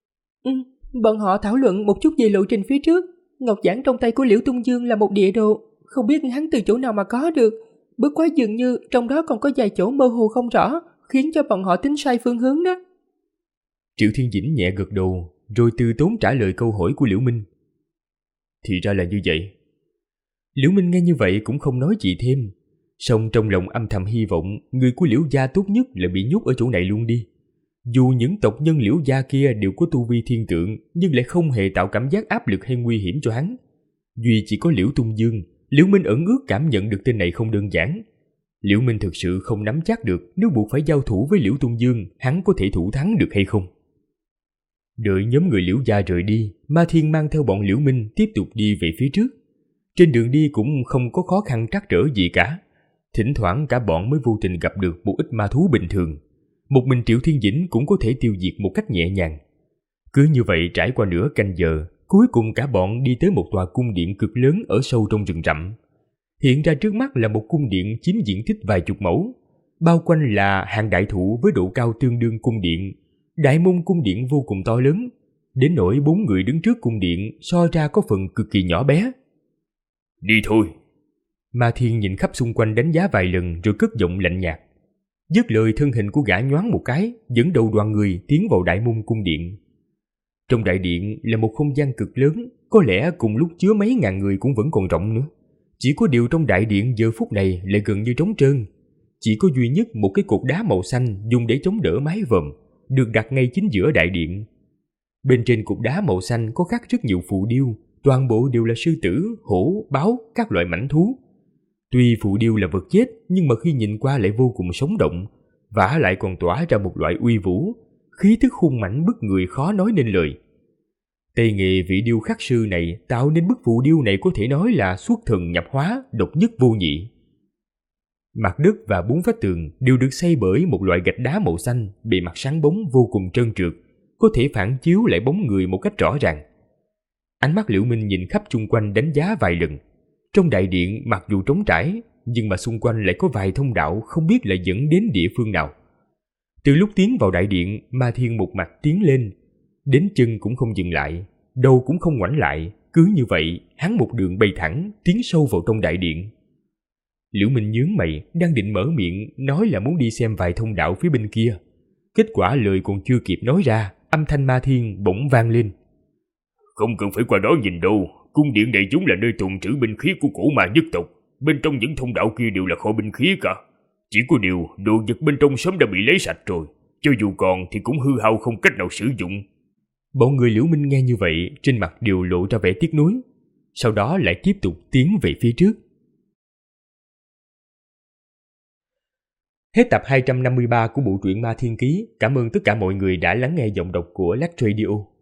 Bọn họ thảo luận một chút về lộ trình phía trước. Ngọc giản trong tay của Liễu Tung Dương là một địa đồ, không biết hắn từ chỗ nào mà có được. Bất quá dường như trong đó còn có vài chỗ mơ hồ không rõ, khiến cho bọn họ tính sai phương hướng đó. Triệu Thiên Dĩnh nhẹ gật đầu, rồi từ tốn trả lời câu hỏi của Liễu Minh. Thì ra là như vậy. Liễu Minh nghe như vậy cũng không nói gì thêm, song trong lòng âm thầm hy vọng người của Liễu gia tốt nhất là bị nhốt ở chỗ này luôn đi. Dù những tộc nhân Liễu gia kia đều có tu vi thiên tượng, nhưng lại không hề tạo cảm giác áp lực hay nguy hiểm cho hắn. Duy chỉ có Liễu Tung Dương, Liễu Minh ẩn ước cảm nhận được tên này không đơn giản. Liễu Minh thực sự không nắm chắc được nếu buộc phải giao thủ với Liễu Tung Dương, hắn có thể thủ thắng được hay không. Đợi nhóm người Liễu gia rời đi, Ma Thiên mang theo bọn Liễu Minh tiếp tục đi về phía trước. Trên đường đi cũng không có khó khăn trắc trở gì cả. Thỉnh thoảng cả bọn mới vô tình gặp được một ít ma thú bình thường. Một mình Triệu Thiên Dĩnh cũng có thể tiêu diệt một cách nhẹ nhàng. Cứ như vậy trải qua nửa canh giờ, cuối cùng cả bọn đi tới một tòa cung điện cực lớn ở sâu trong rừng rậm. Hiện ra trước mắt là một cung điện chiếm diện tích vài chục mẫu. Bao quanh là hàng đại thụ với độ cao tương đương cung điện. Đại môn cung điện vô cùng to lớn, đến nỗi 4 người đứng trước cung điện so ra có phần cực kỳ nhỏ bé. Đi thôi. Ma Thiên nhìn khắp xung quanh đánh giá vài lần rồi cất giọng lạnh nhạt. Dứt lời, thân hình của gã nhoáng một cái, dẫn đầu đoàn người tiến vào đại môn cung điện. Trong đại điện là một không gian cực lớn, có lẽ cùng lúc chứa mấy ngàn người cũng vẫn còn rộng nữa. Chỉ có điều trong đại điện giờ phút này lại gần như trống trơn. Chỉ có duy nhất một cái cột đá màu xanh dùng để chống đỡ mái vòm, được đặt ngay chính giữa đại điện. Bên trên cột đá màu xanh có khắc rất nhiều phù điêu, toàn bộ đều là sư tử, hổ, báo, các loại mãnh thú. Tuy phù điêu là vật chết, nhưng mà khi nhìn qua lại vô cùng sống động, vả lại còn tỏa ra một loại uy vũ, khí tức hung mãnh bức người khó nói nên lời. Tay nghề vị điêu khắc sư này tạo nên bức phù điêu này có thể nói là xuất thần nhập hóa, độc nhất vô nhị. Mặt đất và 4 vách tường đều được xây bởi một loại gạch đá màu xanh, bề mặt sáng bóng vô cùng trơn trượt, có thể phản chiếu lại bóng người một cách rõ ràng. Ánh mắt Liễu Minh nhìn khắp chung quanh đánh giá vài lần. Trong đại điện mặc dù trống trải, nhưng mà xung quanh lại có vài thông đạo không biết là dẫn đến địa phương nào. Từ lúc tiến vào đại điện, Ma Thiên một mặt tiến lên, đến chân cũng không dừng lại, đầu cũng không ngoảnh lại, cứ như vậy hắn một đường bay thẳng tiến sâu vào trong đại điện. Liễu Minh nhướng mày, đang định mở miệng nói là muốn đi xem vài thông đạo phía bên kia. Kết quả lời còn chưa kịp nói ra, âm thanh Ma Thiên bỗng vang lên. Không cần phải qua đó nhìn đâu, cung điện này chúng là nơi tồn trữ binh khí của cổ ma nhất tộc. Bên trong những thông đạo kia đều là kho binh khí cả. Chỉ có điều đồ vật bên trong sớm đã bị lấy sạch rồi, cho dù còn thì cũng hư hao không cách nào sử dụng. Bọn người Liễu Minh nghe như vậy, trên mặt đều lộ ra vẻ tiếc nuối. Sau đó lại tiếp tục tiến về phía trước. Hết tập 253 của bộ truyện Ma Thiên Ký. Cảm ơn tất cả mọi người đã lắng nghe giọng đọc của Lách Radio.